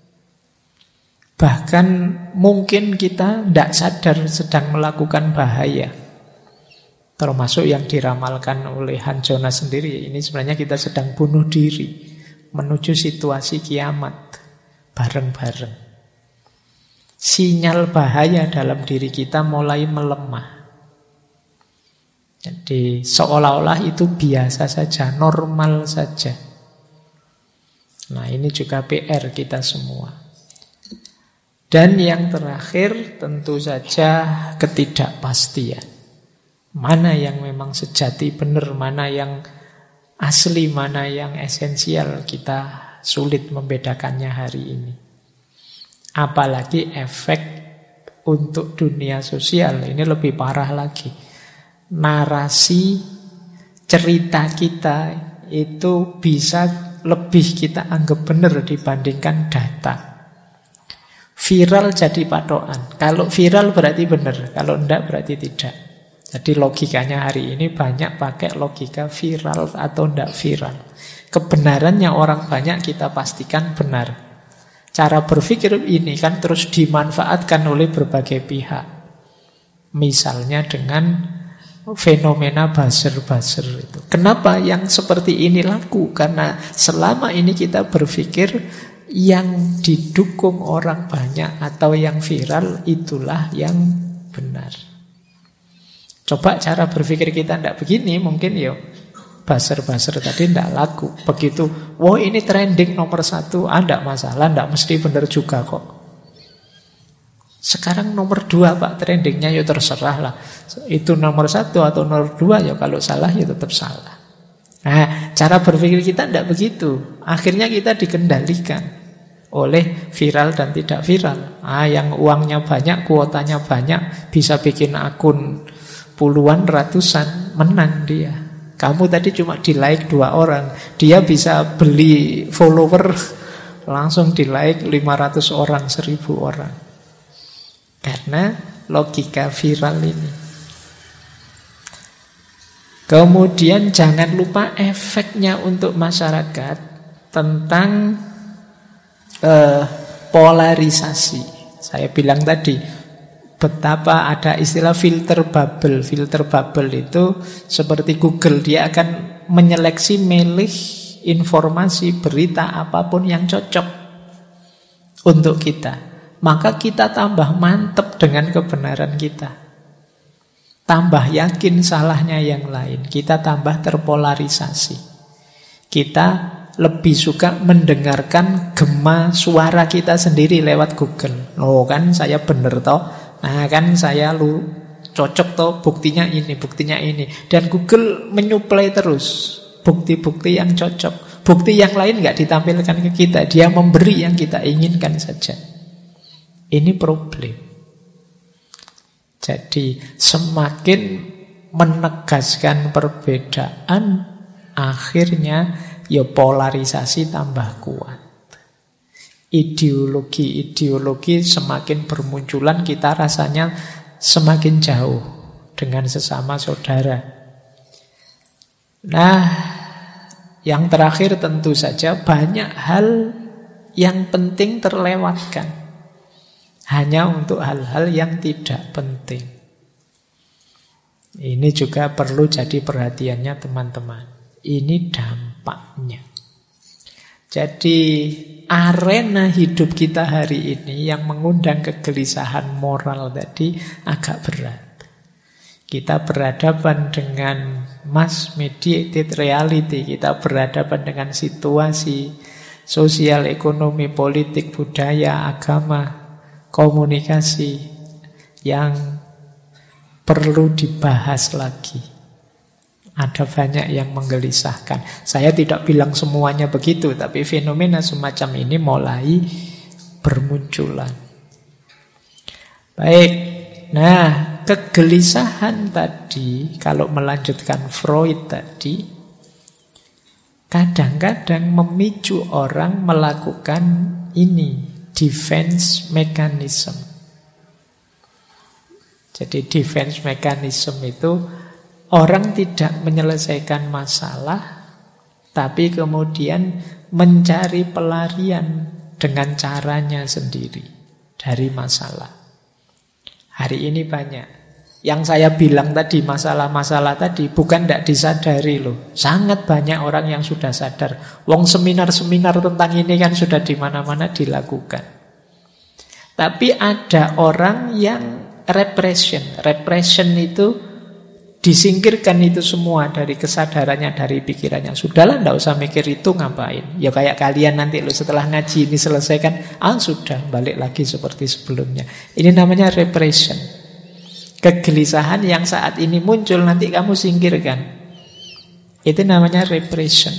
Bahkan mungkin kita tidak sadar sedang melakukan bahaya. Termasuk yang diramalkan oleh Han Jonas sendiri. Ini sebenarnya kita sedang bunuh diri menuju situasi kiamat bareng-bareng. Sinyal bahaya dalam diri kita mulai melemah. Jadi seolah-olah itu biasa saja, normal saja. Nah, ini juga PR kita semua. Dan yang terakhir tentu saja ketidakpastian. Mana yang memang sejati benar, mana yang asli, mana yang esensial, kita sulit membedakannya hari ini. Apalagi efek untuk dunia sosial, ini lebih parah lagi. Narasi cerita kita itu bisa lebih kita anggap benar dibandingkan data. Viral jadi patokan. Kalau viral berarti benar, kalau enggak berarti tidak. Jadi logikanya hari ini banyak pakai logika viral atau enggak viral. Kebenarannya orang banyak kita pastikan benar. Cara berpikir ini kan terus dimanfaatkan oleh berbagai pihak. Misalnya dengan fenomena buzzer-buzzer itu. Kenapa yang seperti ini laku? Karena selama ini kita berpikir yang didukung orang banyak atau yang viral itulah yang benar. Coba cara berpikir kita tidak begini, mungkin ya buzzer-buzzer tadi tidak laku. Begitu, wah ini trending nomor 1, tidak masalah, tidak mesti benar juga kok. Sekarang nomor 2 Pak, trendingnya ya terserah lah. Itu nomor 1 atau nomor 2 ya kalau salah ya tetap salah. Nah, cara berpikir kita tidak begitu. Akhirnya kita dikendalikan oleh viral dan tidak viral. Yang uangnya banyak, kuotanya banyak, bisa bikin akun puluhan, ratusan, menang dia. Kamu tadi cuma di like 2 orang, dia bisa beli follower langsung di like 500 orang, 1000 orang. Karena logika viral ini. Kemudian jangan lupa efeknya untuk masyarakat tentang polarisasi. Saya bilang tadi betapa ada istilah filter bubble. Filter bubble itu seperti Google, dia akan menyeleksi, milih informasi, berita apapun yang cocok untuk kita. Maka kita tambah mantap dengan kebenaran kita. tambah yakin salahnya yang lain. Kita tambah terpolarisasi. Kita lebih suka mendengarkan gema suara kita sendiri lewat Google. Oh kan saya bener toh. Nah kan saya cocok toh, buktinya ini, buktinya ini. Dan Google menyuplai terus bukti-bukti yang cocok. Bukti yang lain gak ditampilkan ke kita. Dia memberi yang kita inginkan saja. Ini problem. Jadi semakin menegaskan perbedaan, akhirnya ya polarisasi tambah kuat. Ideologi-ideologi semakin bermunculan, kita rasanya semakin jauh dengan sesama saudara. Nah, yang terakhir tentu saja banyak hal yang penting terlewatkan hanya untuk hal-hal yang tidak penting. Ini juga perlu jadi perhatiannya teman-teman. Ini dampaknya. Jadi arena hidup kita hari ini yang mengundang kegelisahan moral tadi agak berat. Kita berhadapan dengan mass mediated reality. Kita berhadapan dengan situasi sosial, ekonomi, politik, budaya, agama, komunikasi yang perlu dibahas lagi. Ada banyak yang menggelisahkan. Saya tidak bilang semuanya begitu, tapi fenomena semacam ini mulai bermunculan. Baik, nah kegelisahan tadi, kalau melanjutkan Freud tadi, kadang-kadang memicu orang melakukan ini, defense mechanism. Jadi defense mechanism itu orang tidak menyelesaikan masalah, tapi kemudian mencari pelarian dengan caranya sendiri dari masalah. Hari ini banyak. Yang saya bilang tadi, masalah-masalah tadi bukan tidak disadari loh. Sangat banyak orang yang sudah sadar. Wong seminar-seminar tentang ini kan sudah di mana-mana dilakukan. Tapi ada orang yang repression. Repression itu disingkirkan itu semua dari kesadarannya, dari pikirannya. Sudahlah, tidak usah mikir itu, ngapain. Ya kayak kalian nanti lo setelah ngaji ini selesaikan, sudah, balik lagi seperti sebelumnya. Ini namanya repression. Kegelisahan yang saat ini muncul nanti kamu singkirkan. Itu namanya repression.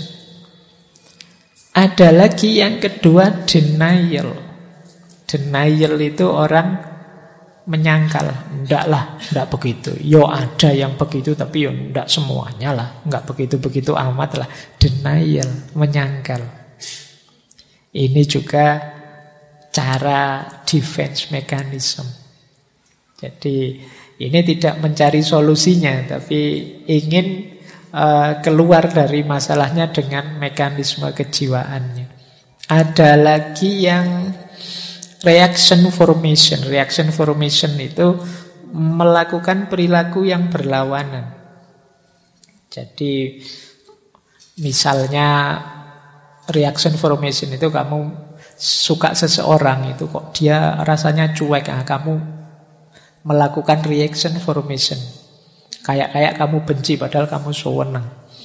Ada lagi yang kedua, denial. Denial itu orang menyangkal. Enggak begitu. Yo ada yang begitu, tapi yo enggak semuanya lah. Enggak begitu-begitu amat lah. Denial, menyangkal. Ini juga cara defense mechanism. Jadi ini tidak mencari solusinya, tapi ingin keluar dari masalahnya dengan mekanisme kejiwaannya. Ada lagi yang reaction formation. Reaction formation itu melakukan perilaku yang berlawanan. Jadi misalnya reaction formation itu kamu suka seseorang itu kok dia rasanya cuek, kamu melakukan reaction formation. Kayak kamu benci padahal kamu senang.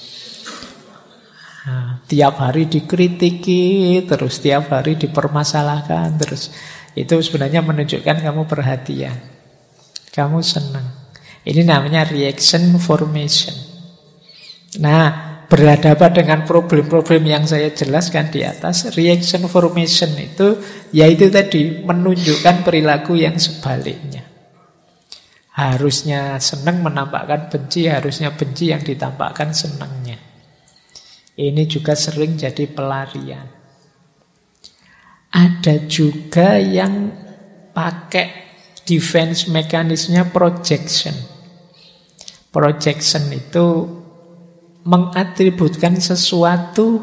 Tiap hari dikritiki, terus tiap hari dipermasalahkan, terus itu sebenarnya menunjukkan kamu perhatian, kamu senang. Ini namanya reaction formation. Nah, berhadapan dengan problem-problem yang saya jelaskan di atas, reaction formation itu yaitu tadi menunjukkan perilaku yang sebaliknya. Harusnya senang menampakkan benci, harusnya benci yang ditampakkan senangnya. Ini juga sering jadi pelarian. Ada juga yang pakai defense mekanismenya projection. Projection itu mengatributkan sesuatu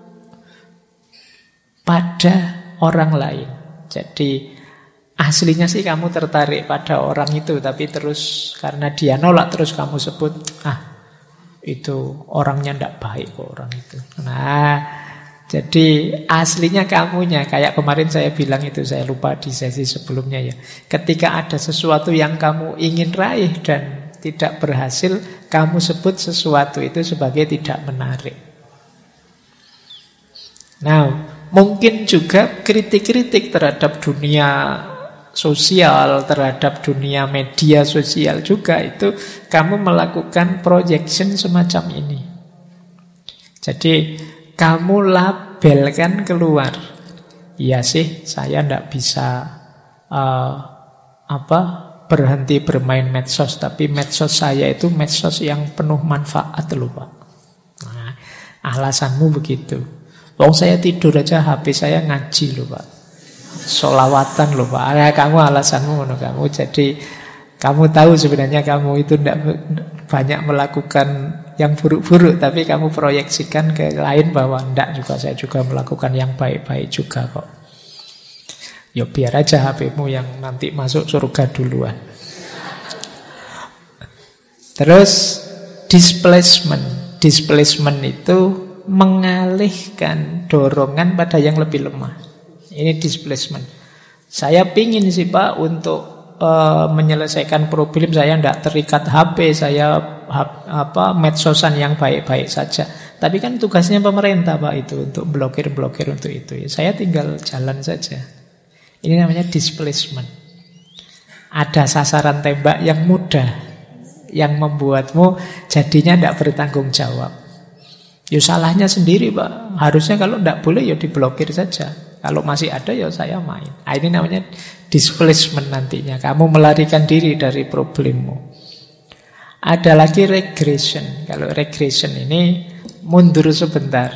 pada orang lain. Jadi aslinya sih kamu tertarik pada orang itu, tapi terus karena dia nolak terus kamu sebut, itu orangnya tidak baik kok orang itu. Nah, jadi aslinya kamunya, kayak kemarin saya bilang itu, saya lupa di sesi sebelumnya ya. Ketika ada sesuatu yang kamu ingin raih dan tidak berhasil, kamu sebut sesuatu itu sebagai tidak menarik. Nah, mungkin juga kritik-kritik terhadap dunia sosial, terhadap dunia media sosial juga itu kamu melakukan projection semacam ini. Jadi kamu labelkan keluar. Iya sih, saya tidak bisa berhenti bermain medsos, tapi medsos saya itu medsos yang penuh manfaat loh Pak. Nah, alasanmu begitu. Wong saya tidur aja HP saya ngaji loh Pak. Sholawatan loh Pak. Kamu alasanmu loh kamu. Jadi kamu tahu sebenarnya kamu itu tidak banyak melakukan yang buruk-buruk, tapi kamu proyeksikan ke lain bahwa tidak juga, saya juga melakukan yang baik-baik juga kok. Ya biar aja HP-mu yang nanti masuk surga duluan. Terus displacement. Displacement itu mengalihkan dorongan pada yang lebih lemah. Ini displacement. Saya pingin sih Pak untuk menyelesaikan problem saya tidak terikat HP, saya medsosan yang baik-baik saja. Tapi kan tugasnya pemerintah Pak itu untuk blokir untuk itu. Saya tinggal jalan saja. Ini namanya displacement. Ada sasaran tembak yang mudah yang membuatmu jadinya tidak bertanggung jawab. Ya salahnya sendiri Pak. Harusnya kalau tidak boleh ya diblokir saja. Kalau masih ada ya saya main. Nah, ini namanya displacement nantinya. Kamu melarikan diri dari problemmu. Ada lagi regression. Kalau regression ini mundur sebentar.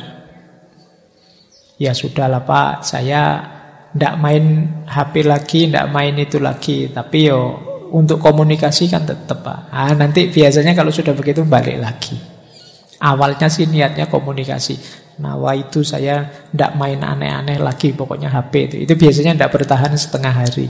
Ya sudahlah Pak, saya tidak main HP lagi, tidak main itu lagi. Tapi yo untuk komunikasi kan tetap Pak. Nah, nanti biasanya kalau sudah begitu balik lagi. Awalnya sih niatnya komunikasi. Nah, itu saya tidak main aneh-aneh lagi, pokoknya HP itu. Itu biasanya tidak bertahan setengah hari.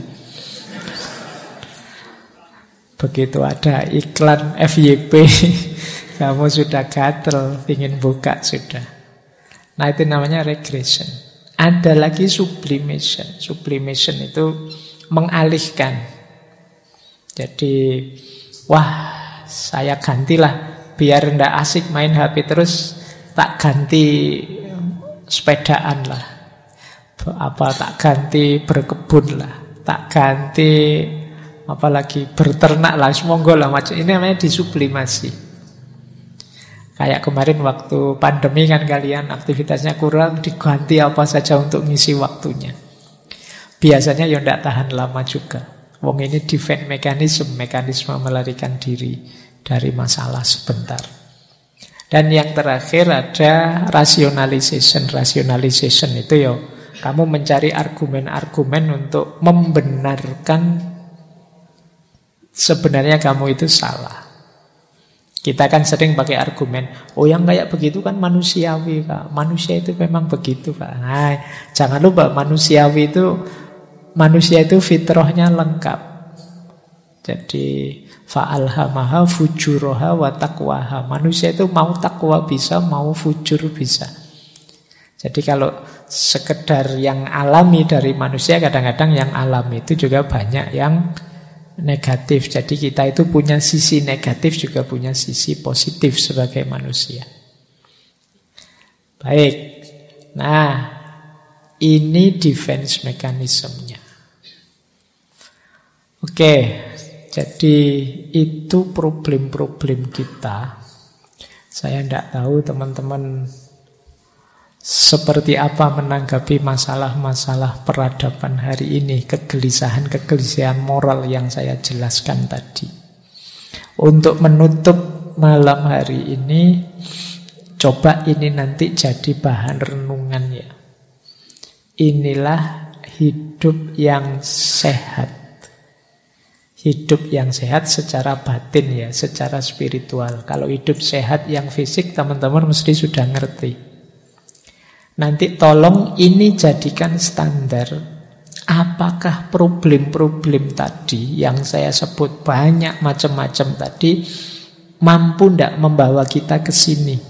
Begitu ada iklan FYP, kamu sudah gatel, ingin buka sudah. Nah, itu namanya regression. Ada lagi sublimation. Sublimation itu mengalihkan. Jadi, wah, saya gantilah. Biar ndak asik main HP terus, tak ganti sepedaan lah. Tak ganti berkebun lah. Tak ganti apalagi berternak lah. Monggo lah macam ini namanya disublimasi. Kayak kemarin waktu pandemi kan kalian aktivitasnya kurang, diganti apa saja untuk ngisi waktunya. Biasanya ya ndak tahan lama juga. Wong ini defense mekanisme melarikan diri dari masalah sebentar. Dan yang terakhir ada rationalization. Rationalization itu ya kamu mencari argumen-argumen untuk membenarkan sebenarnya kamu itu salah. Kita kan sering pakai argumen, oh yang kayak begitu kan manusiawi Pak. Manusia itu memang begitu Pak. Nah, jangan lupa manusia itu fitrahnya lengkap. Jadi fa'alhamaha fujuroha wa taqwaha. Manusia itu mau takwa bisa, mau fujur bisa. Jadi kalau sekedar yang alami dari manusia, kadang-kadang yang alami itu juga banyak yang negatif. Jadi kita itu punya sisi negatif, juga punya sisi positif sebagai manusia. Baik. Nah, ini defense mekanismenya. Oke. Jadi itu problem-problem kita. Saya tidak tahu teman-teman seperti apa menanggapi masalah-masalah peradaban hari ini, kegelisahan-kegelisahan moral yang saya jelaskan tadi. Untuk menutup malam hari ini, coba ini nanti jadi bahan renungan ya. Inilah hidup yang sehat. Hidup yang sehat secara batin ya, secara spiritual. Kalau hidup sehat yang fisik, teman-teman mesti sudah ngerti. Nanti tolong ini jadikan standar. Apakah problem-problem tadi yang saya sebut banyak macam-macam tadi mampu tidak membawa kita ke sini?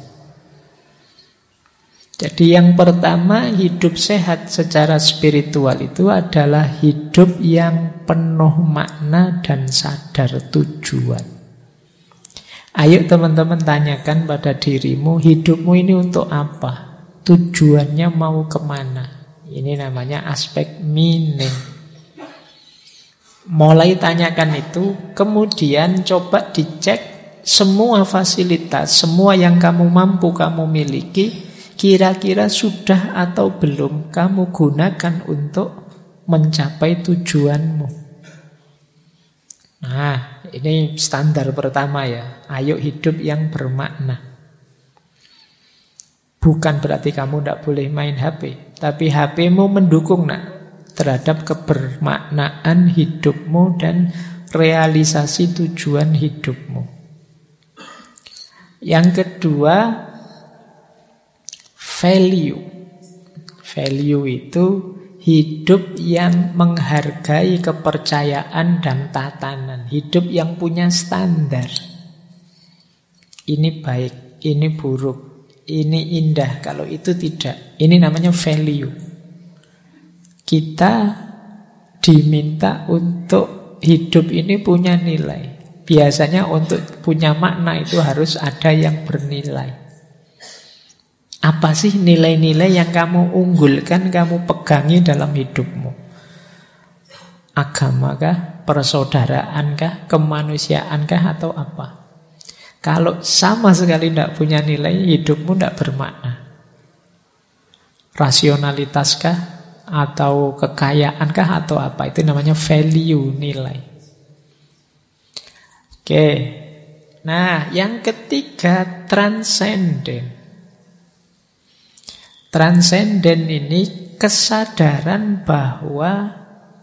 Jadi yang pertama, hidup sehat secara spiritual itu adalah hidup yang penuh makna dan sadar tujuan. Ayo teman-teman tanyakan pada dirimu, hidupmu ini untuk apa? Tujuannya mau kemana? Ini namanya aspek meaning. Mulai tanyakan itu, kemudian coba dicek semua fasilitas, semua yang kamu mampu kamu miliki, kira-kira sudah atau belum kamu gunakan untuk mencapai tujuanmu. Nah, ini standar pertama ya. Ayo hidup yang bermakna. Bukan berarti kamu tidak boleh main HP, tapi HPmu mendukung terhadap kebermaknaan hidupmu dan realisasi tujuan hidupmu. Yang kedua, value. Value itu hidup yang menghargai kepercayaan dan tatanan. Hidup yang punya standar. Ini baik, ini buruk, ini indah. Kalau itu tidak. Ini namanya value. Kita diminta untuk hidup ini punya nilai. Biasanya untuk punya makna itu harus ada yang bernilai. Apa sih nilai-nilai yang kamu unggulkan, kamu pegangi dalam hidupmu? Agama kah? Persaudaraan kah? Kemanusiaan kah? Atau apa? Kalau sama sekali tidak punya nilai, hidupmu tidak bermakna. Rasionalitas kah? Atau kekayaan kah? Atau apa? Itu namanya value, nilai. Oke. Nah, yang ketiga, transcendent. Transcendent ini kesadaran bahwa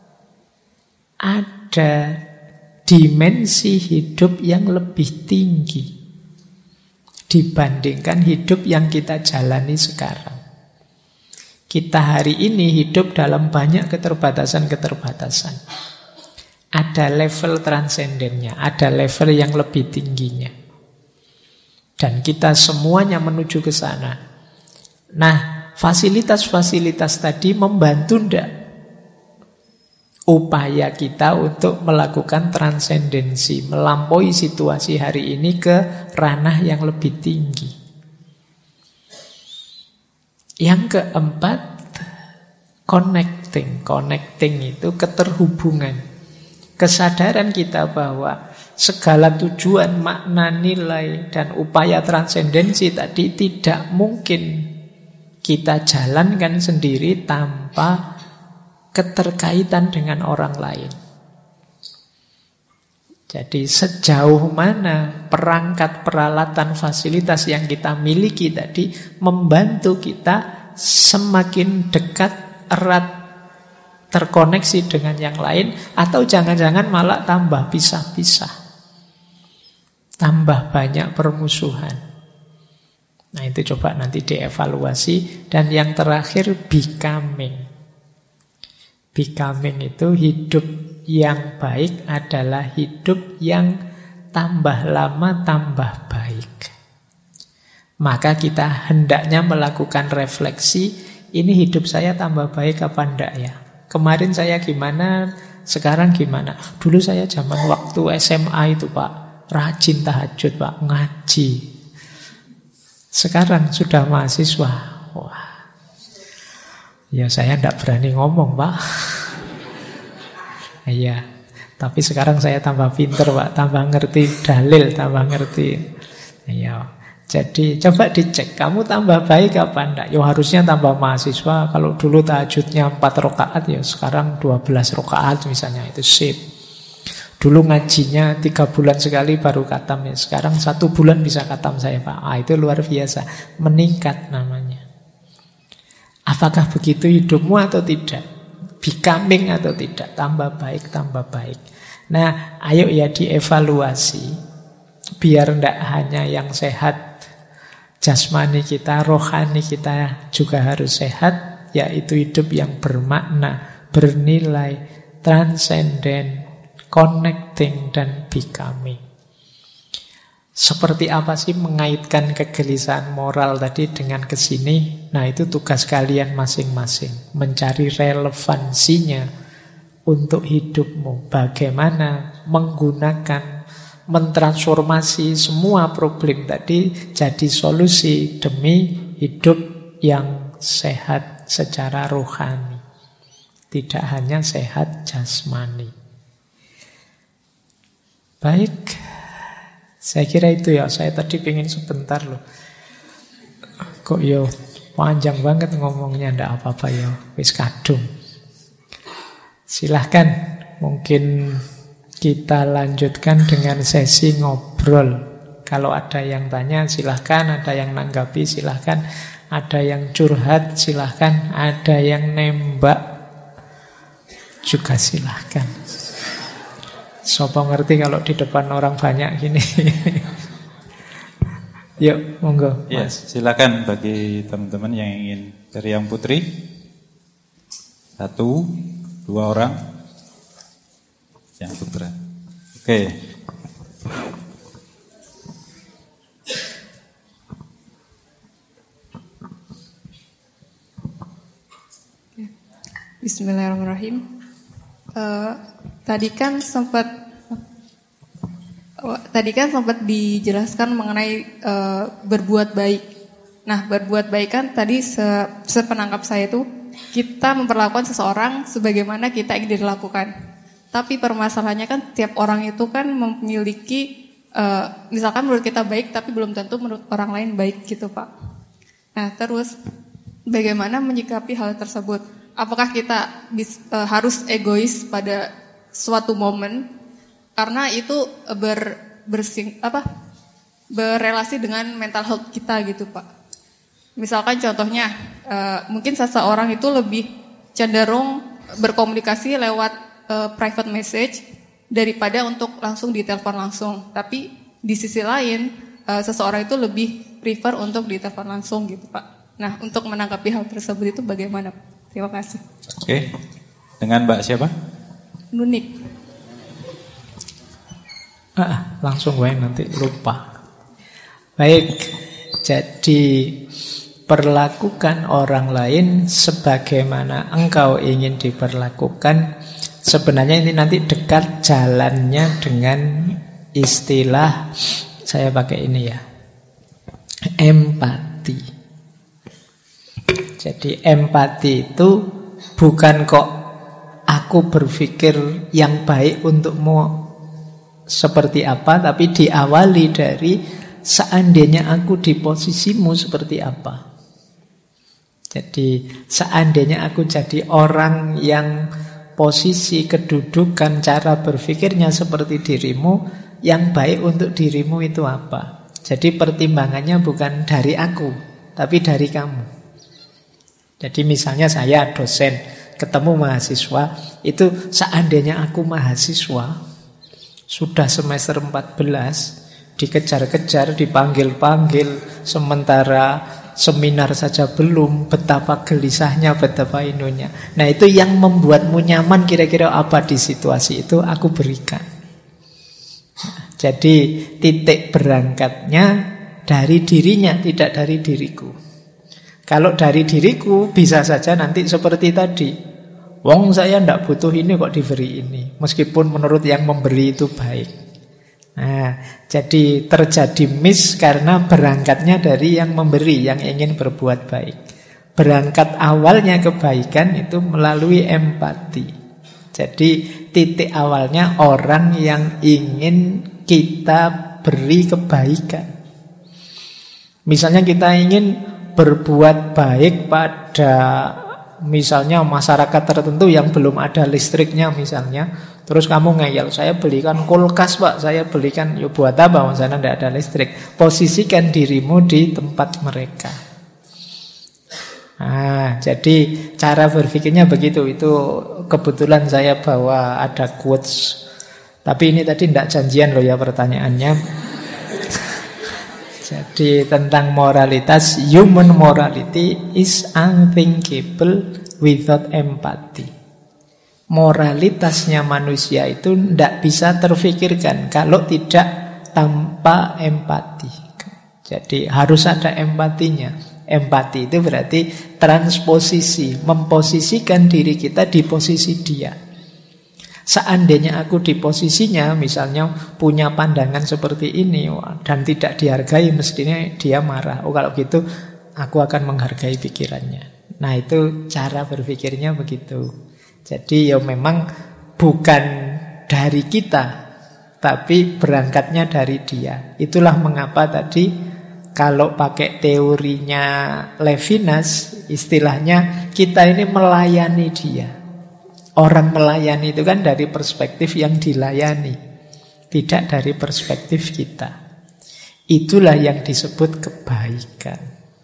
ada dimensi hidup yang lebih tinggi dibandingkan hidup yang kita jalani sekarang. Kita hari ini hidup dalam banyak keterbatasan-keterbatasan. Ada level transcendennya, ada level yang lebih tingginya. Dan kita semuanya menuju ke sana. Nah, fasilitas-fasilitas tadi membantu ndak upaya kita untuk melakukan transendensi, melampaui situasi hari ini ke ranah yang lebih tinggi. Yang keempat, connecting. Connecting itu keterhubungan. Kesadaran kita bahwa segala tujuan, makna, nilai, dan upaya transendensi tadi tidak mungkin kita jalankan sendiri tanpa keterkaitan dengan orang lain. Jadi sejauh mana perangkat, peralatan, fasilitas yang kita miliki tadi membantu kita semakin dekat, erat, terkoneksi dengan yang lain, atau jangan-jangan malah tambah pisah-pisah, tambah banyak permusuhan. Nah, itu coba nanti dievaluasi. Dan yang terakhir, becoming. Becoming itu hidup yang baik adalah hidup yang tambah lama tambah baik. Maka kita hendaknya melakukan refleksi, ini hidup saya tambah baik apa enggak ya? Kemarin saya gimana, sekarang gimana? Dulu saya zaman waktu SMA itu Pak, rajin tahajud Pak, ngaji. Sekarang sudah mahasiswa, wah, ya saya tidak berani ngomong Pak. Iya, tapi sekarang saya tambah pinter Pak, tambah ngerti dalil, tambah ngerti. Iya, jadi coba dicek, kamu tambah baik apa enggak? Ya harusnya tambah mahasiswa. Kalau dulu tahajudnya 4 rakaat, ya sekarang 12 rakaat misalnya, itu sip. Dulu ngajinya 3 bulan sekali baru khatam, ya sekarang 1 bulan bisa khatam saya Pak. Itu luar biasa, meningkat namanya. Apakah begitu hidupmu atau tidak? Becoming atau tidak? Tambah baik, tambah baik. Nah, ayo ya dievaluasi, biar tidak hanya yang sehat jasmani kita, rohani kita juga harus sehat, yaitu hidup yang bermakna, bernilai, transcendent, connecting, dan becoming. Seperti apa sih mengaitkan kegelisahan moral tadi dengan kesini? Nah, itu tugas kalian masing-masing, mencari relevansinya untuk hidupmu. Bagaimana menggunakan mentransformasi semua problem tadi jadi solusi demi hidup yang sehat secara rohani, tidak hanya sehat jasmani. Baik, saya kira itu ya. Saya tadi pengen sebentar loh. Kok yo panjang banget ngomongnya, ndak apa-apa ya. Wis kadung. Silahkan, mungkin kita lanjutkan dengan sesi ngobrol. Kalau ada yang tanya silahkan, ada yang nanggapi silahkan, ada yang curhat silahkan, ada yang nembak juga silahkan. Sopo ngerti kalau di depan orang banyak gini. Yuk, monggo. Yes, silakan bagi teman-teman yang ingin dari yang putri. 1, 2 orang. Yang putra. Oke. Bismillahirrahmanirrahim. Tadi kan sempat dijelaskan mengenai berbuat baik. Nah, berbuat baik kan tadi sepenangkap saya itu kita memperlakukan seseorang sebagaimana kita ingin dilakukan. Tapi permasalahannya kan tiap orang itu kan memiliki misalkan menurut kita baik tapi belum tentu menurut orang lain baik gitu, Pak. Nah, terus bagaimana menyikapi hal tersebut? Apakah kita harus egois pada suatu momen karena itu berrelasi dengan mental health kita gitu, Pak. Misalkan contohnya mungkin seseorang itu lebih cenderung berkomunikasi lewat private message daripada untuk langsung ditelepon langsung. Tapi di sisi lain seseorang itu lebih prefer untuk ditelepon langsung gitu, Pak. Nah, untuk menanggapi hal tersebut itu bagaimana, Pak? Terima kasih. Oke. Dengan Mbak siapa? Nunik. Langsung gue nanti lupa. Baik, jadi perlakukan orang lain sebagaimana engkau ingin diperlakukan. Sebenarnya ini nanti dekat jalannya dengan istilah, saya pakai ini ya, empati. Jadi empati itu bukan kok aku berpikir yang baik untukmu seperti apa, tapi diawali dari seandainya aku di posisimu seperti apa. Jadi seandainya aku jadi orang yang posisi, kedudukan, cara berpikirnya seperti dirimu, yang baik untuk dirimu itu apa. Jadi pertimbangannya bukan dari aku, tapi dari kamu. Jadi misalnya saya dosen, ketemu mahasiswa, itu seandainya aku mahasiswa, sudah semester 14, dikejar-kejar, dipanggil-panggil, sementara seminar saja belum, betapa gelisahnya, betapa inunya. Nah, itu yang membuatmu nyaman kira-kira apa di situasi itu aku berikan. Nah, jadi titik berangkatnya dari dirinya, tidak dari diriku. Kalau dari diriku bisa saja nanti seperti tadi, wong saya ndak butuh ini kok diberi ini, meskipun menurut yang memberi itu baik. Nah, jadi terjadi miss karena berangkatnya dari yang memberi, yang ingin berbuat baik. Berangkat awalnya kebaikan itu melalui empati. Jadi titik awalnya orang yang ingin kita beri kebaikan. Misalnya kita ingin berbuat baik pada misalnya masyarakat tertentu yang belum ada listriknya misalnya, terus kamu ngeyel, saya belikan kulkas Pak, saya belikan, yuk buat apa, misalnya tidak ada listrik. Posisikan dirimu di tempat mereka. Nah, jadi cara berpikirnya begitu. Itu kebetulan saya bawa ada quotes, tapi ini tadi tidak janjian loh ya pertanyaannya. Jadi tentang moralitas, human morality is unthinkable without empathy. Moralitasnya manusia itu tidak bisa terfikirkan kalau tidak tanpa empati. Jadi harus ada empatinya. Empati itu berarti transposisi, memposisikan diri kita di posisi dia. Seandainya aku di posisinya, misalnya punya pandangan seperti ini dan tidak dihargai, mestinya dia marah. Oh kalau gitu aku akan menghargai pikirannya. Nah itu cara berpikirnya begitu. Jadi ya memang bukan dari kita, tapi berangkatnya dari dia. Itulah mengapa tadi kalau pakai teorinya Levinas, istilahnya kita ini melayani dia. Orang melayani itu kan dari perspektif yang dilayani, tidak dari perspektif kita. Itulah yang disebut kebaikan.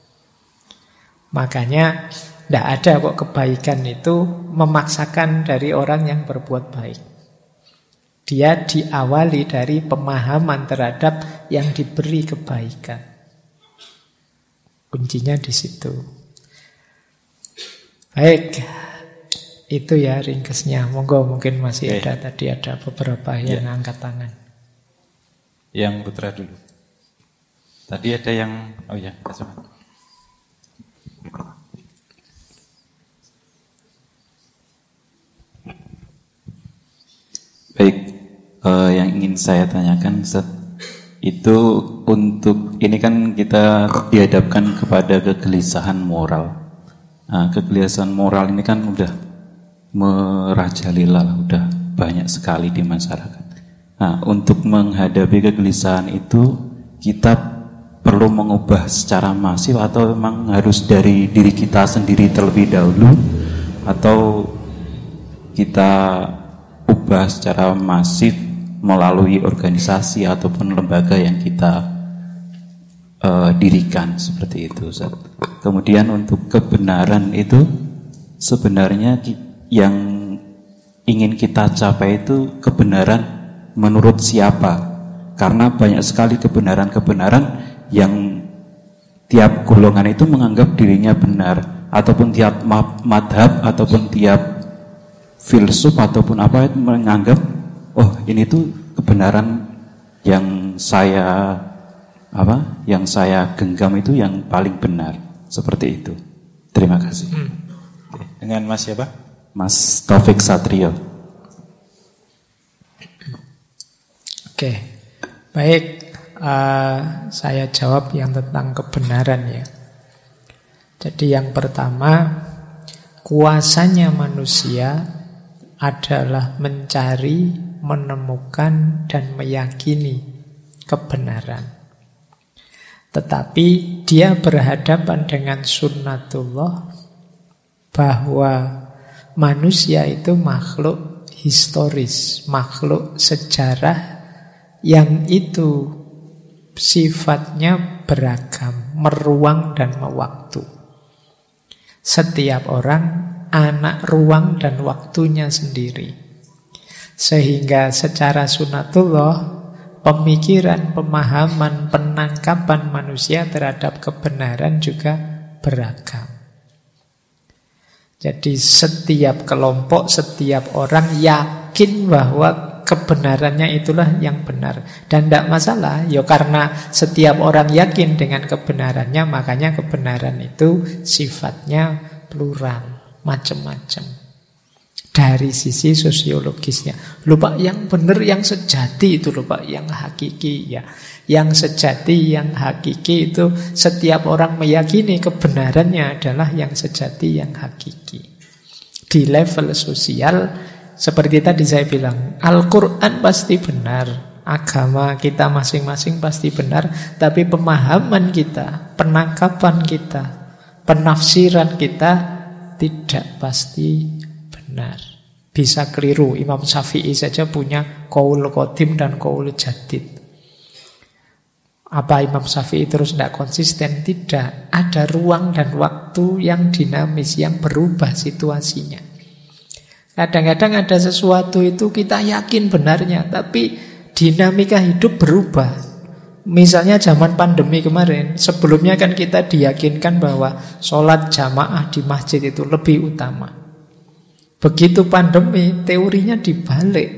Makanya tidak ada kok kebaikan itu memaksakan dari orang yang berbuat baik. Dia diawali dari pemahaman terhadap yang diberi kebaikan. Kuncinya di situ. Baik. Itu ya ringkesnya. Monggo mungkin masih ada tadi ada beberapa yang angkat tangan. Yang putra dulu. Tadi ada yang Baik, yang ingin saya tanyakan Ustaz, itu untuk ini kan kita dihadapkan kepada kegelisahan moral. Nah, kegelisahan moral ini kan udah merajalela, udah banyak sekali di masyarakat. Nah, untuk menghadapi kegelisahan itu kita perlu mengubah secara masif atau memang harus dari diri kita sendiri terlebih dahulu, atau kita ubah secara masif melalui organisasi ataupun lembaga yang kita dirikan seperti itu, Ustaz. Kemudian untuk kebenaran itu sebenarnya yang ingin kita capai itu kebenaran menurut siapa? Karena banyak sekali kebenaran-kebenaran yang tiap golongan itu menganggap dirinya benar, ataupun tiap madhab ataupun tiap filsuf ataupun apa itu menganggap ini tuh kebenaran yang saya genggam itu yang paling benar. Seperti itu. Terima kasih. Dengan Mas siapa? Mas Taufik Satrio. Oke, baik. Saya jawab yang tentang kebenaran ya. Jadi yang pertama, kuasanya manusia adalah mencari, menemukan, dan meyakini kebenaran. Tetapi dia berhadapan dengan sunnatullah, bahwa manusia itu makhluk historis, makhluk sejarah yang itu sifatnya beragam, meruang dan mewaktu. Setiap orang anak ruang dan waktunya sendiri. Sehingga secara sunatullah, pemikiran, pemahaman, penangkapan manusia terhadap kebenaran juga beragam. Jadi setiap kelompok, setiap orang yakin bahwa kebenarannya itulah yang benar. Dan tidak masalah, ya karena setiap orang yakin dengan kebenarannya, makanya kebenaran itu sifatnya plural, macam-macam. Dari sisi sosiologisnya. Lupa yang benar, yang sejati itu lupa, yang hakiki ya. Yang sejati, yang hakiki itu setiap orang meyakini kebenarannya adalah yang sejati, yang hakiki. Di level sosial, seperti tadi saya bilang, Al-Quran pasti benar, agama kita masing-masing pasti benar, tapi pemahaman kita, penangkapan kita, penafsiran kita tidak pasti benar. Bisa keliru. Imam Syafi'i saja punya qaul qadim dan qaul jadid. Apa Imam Syafi'i terus tidak konsisten? Tidak. Ada ruang dan waktu yang dinamis, yang berubah situasinya. Kadang-kadang ada sesuatu itu kita yakin benarnya, tapi dinamika hidup berubah. Misalnya zaman pandemi kemarin, sebelumnya kan kita diyakinkan bahwa sholat jamaah di masjid itu lebih utama. Begitu pandemi, teorinya dibalik.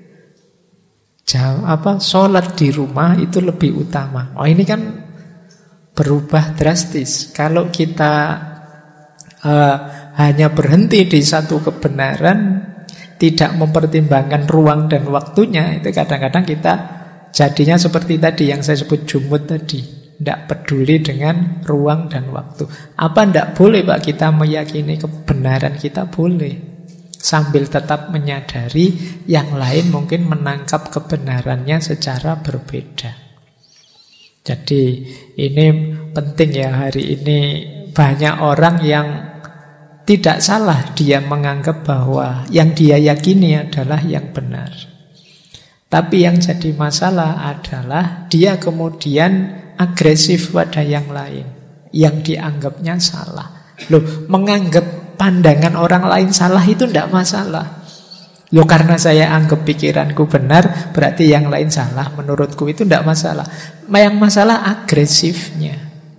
Sholat di rumah itu lebih utama. Oh ini kan berubah drastis. Kalau kita hanya berhenti di satu kebenaran, tidak mempertimbangkan ruang dan waktunya, itu kadang-kadang kita jadinya seperti tadi yang saya sebut jumud tadi. Tidak peduli dengan ruang dan waktu. Apa tidak boleh Pak kita meyakini kebenaran kita? Boleh. Sambil tetap menyadari yang lain mungkin menangkap kebenarannya secara berbeda. Jadi ini penting ya, hari ini banyak orang yang tidak salah dia menganggap bahwa yang dia yakini adalah yang benar. Tapi yang jadi masalah adalah dia kemudian agresif pada yang lain yang dianggapnya salah. Loh, menganggap pandangan orang lain salah itu tidak masalah. Loh, karena saya anggap pikiranku benar, berarti yang lain salah. Menurutku itu tidak masalah. Yang masalah agresifnya.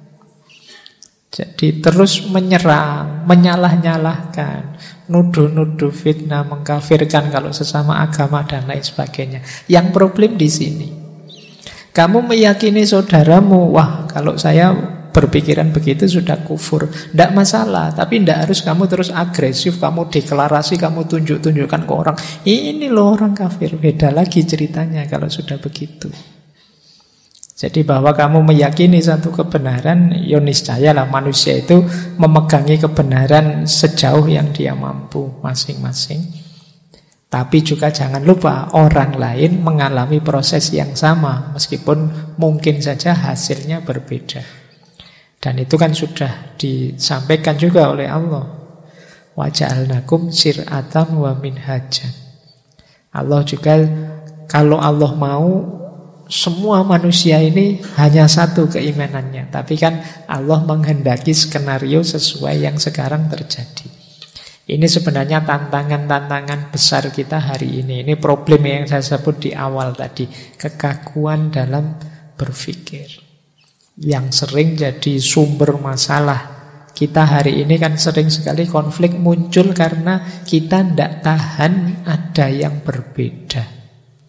Jadi terus menyerang, menyalah-nyalahkan, nuduh-nuduh, fitnah, mengkafirkan kalau sesama agama dan lain sebagainya. Yang problem di sini. Kamu meyakini saudaramu, wah kalau saya berpikiran begitu sudah kufur. Tidak masalah, tapi tidak harus kamu terus agresif, kamu deklarasi, kamu tunjuk-tunjukkan ke orang. Ini loh orang kafir, beda lagi ceritanya kalau sudah begitu. Jadi bahwa kamu meyakini satu kebenaran, ya niscayalah manusia itu memegangi kebenaran sejauh yang dia mampu masing-masing. Tapi juga jangan lupa orang lain mengalami proses yang sama, meskipun mungkin saja hasilnya berbeda. Dan itu kan sudah disampaikan juga oleh Allah. Wa ja'alnakum syir'atan wa minhajan. Allah juga, kalau Allah mau, semua manusia ini hanya satu keimanannya. Tapi kan Allah menghendaki skenario sesuai yang sekarang terjadi. Ini sebenarnya tantangan-tantangan besar kita hari ini. Ini problem yang saya sebut di awal tadi. Kekakuan dalam berpikir. Yang sering jadi sumber masalah. Kita hari ini kan sering sekali konflik muncul karena kita tidak tahan ada yang berbeda.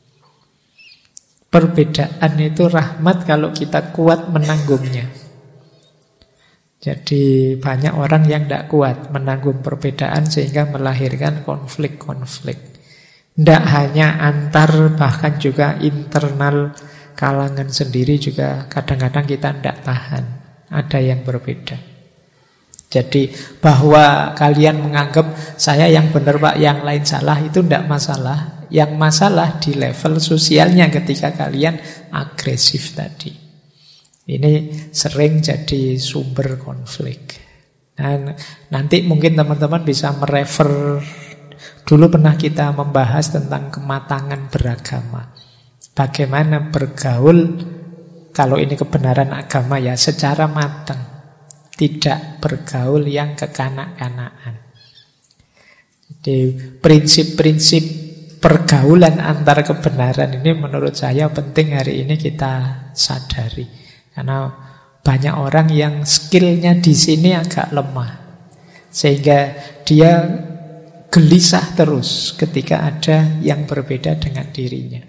Perbedaan itu rahmat kalau kita kuat menanggungnya. Jadi banyak orang yang tidak kuat menanggung perbedaan sehingga melahirkan konflik-konflik. Tidak hanya antar, bahkan juga internal kalangan sendiri juga kadang-kadang kita tidak tahan. Ada yang berbeda. Jadi bahwa kalian menganggap saya yang benar Pak, yang lain salah, itu tidak masalah. Yang masalah di level sosialnya ketika kalian agresif tadi. Ini sering jadi sumber konflik. Dan nanti mungkin teman-teman bisa merefer. Dulu pernah kita membahas tentang kematangan beragama. Bagaimana bergaul, kalau ini kebenaran agama ya, secara matang. Tidak bergaul yang kekanak-kanakan. Jadi prinsip-prinsip pergaulan antar kebenaran ini menurut saya penting hari ini kita sadari. Karena banyak orang yang skillnya di sini agak lemah. Sehingga dia gelisah terus ketika ada yang berbeda dengan dirinya.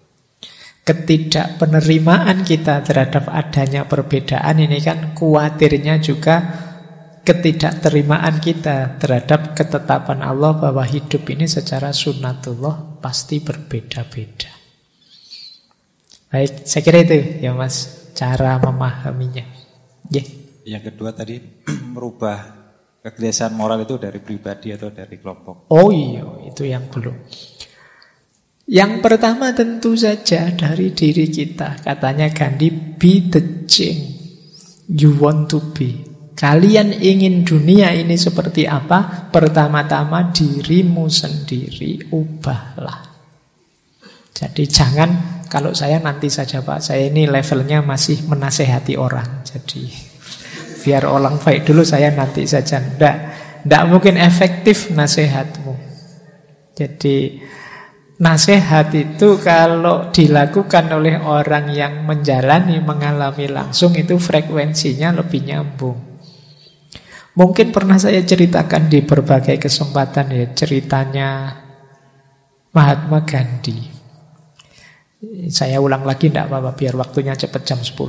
Ketidakpenerimaan kita terhadap adanya perbedaan ini kan khawatirnya juga ketidakterimaan kita terhadap ketetapan Allah bahwa hidup ini secara sunnatullah pasti berbeda-beda. Baik, saya kira itu ya Mas, cara memahaminya. Yeah. Yang kedua tadi merubah kegelisahan moral itu dari pribadi atau dari kelompok. Oh iya, itu yang belum. Yang pertama tentu saja dari diri kita. Katanya Gandhi, be the change you want to be. Kalian ingin dunia ini seperti apa? Pertama-tama dirimu sendiri ubahlah. Jadi jangan, kalau saya nanti saja Pak, saya ini levelnya masih menasehati orang. Jadi biar orang baik dulu, saya nanti saja. Tidak mungkin efektif nasihatmu. Jadi nasihat itu kalau dilakukan oleh orang yang menjalani, mengalami langsung, itu frekuensinya lebih nyambung. Mungkin pernah saya ceritakan di berbagai kesempatan ya, ceritanya Mahatma Gandhi. Saya ulang lagi tidak apa-apa, biar waktunya cepat jam 10.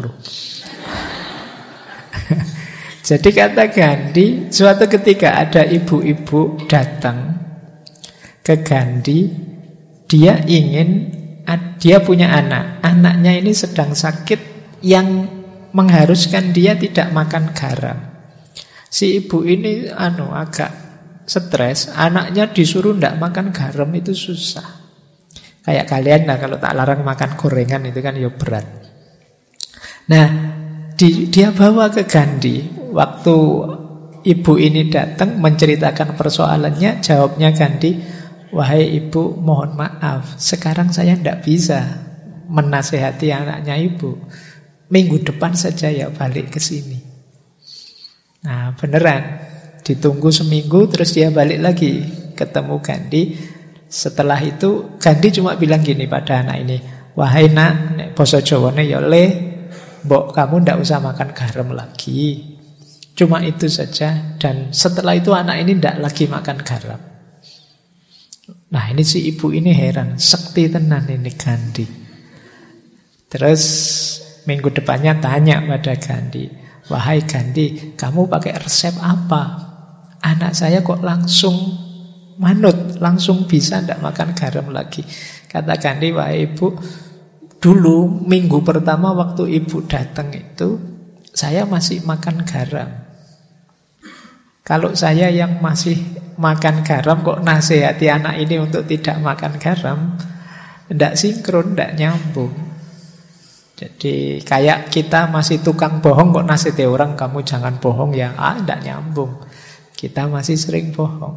Jadi kata Gandhi, suatu ketika ada ibu-ibu datang ke Gandhi, dia punya anak. Anaknya ini sedang sakit yang mengharuskan dia tidak makan garam. Si ibu ini agak stres, anaknya disuruh tidak makan garam itu susah. Kayak kalian lah kalau tak larang makan gorengan itu kan ya berat. Nah, dia bawa ke Gandhi. Waktu ibu ini datang menceritakan persoalannya, jawabnya Gandhi, "Wahai ibu, mohon maaf, sekarang saya tidak bisa menasehati anaknya ibu. Minggu depan saja ya balik ke sini." Nah, beneran. Ditunggu seminggu, terus dia balik lagi ketemu Gandhi. Setelah itu Gandhi cuma bilang gini pada anak ini, "Wahai nak, nek basa Jawane ya le, mbok kamu ndak usah makan garam lagi." Cuma itu saja. Dan setelah itu anak ini ndak lagi makan garam. Nah, ini si ibu ini heran, sekti tenan ini Gandhi. Terus minggu depannya tanya pada Gandhi, "Wahai Gandhi, kamu pakai resep apa? Anak saya kok langsung manut, langsung bisa tidak makan garam lagi." Kata Gandhi, "Wahai ibu, dulu minggu pertama waktu ibu datang itu saya masih makan garam. Kalau saya yang masih makan garam kok nasihati anak ini untuk tidak makan garam, tidak sinkron, tidak nyambung." Jadi kayak kita masih tukang bohong kok nasihati orang kamu jangan bohong ya, tidak nyambung. Kita masih sering bohong.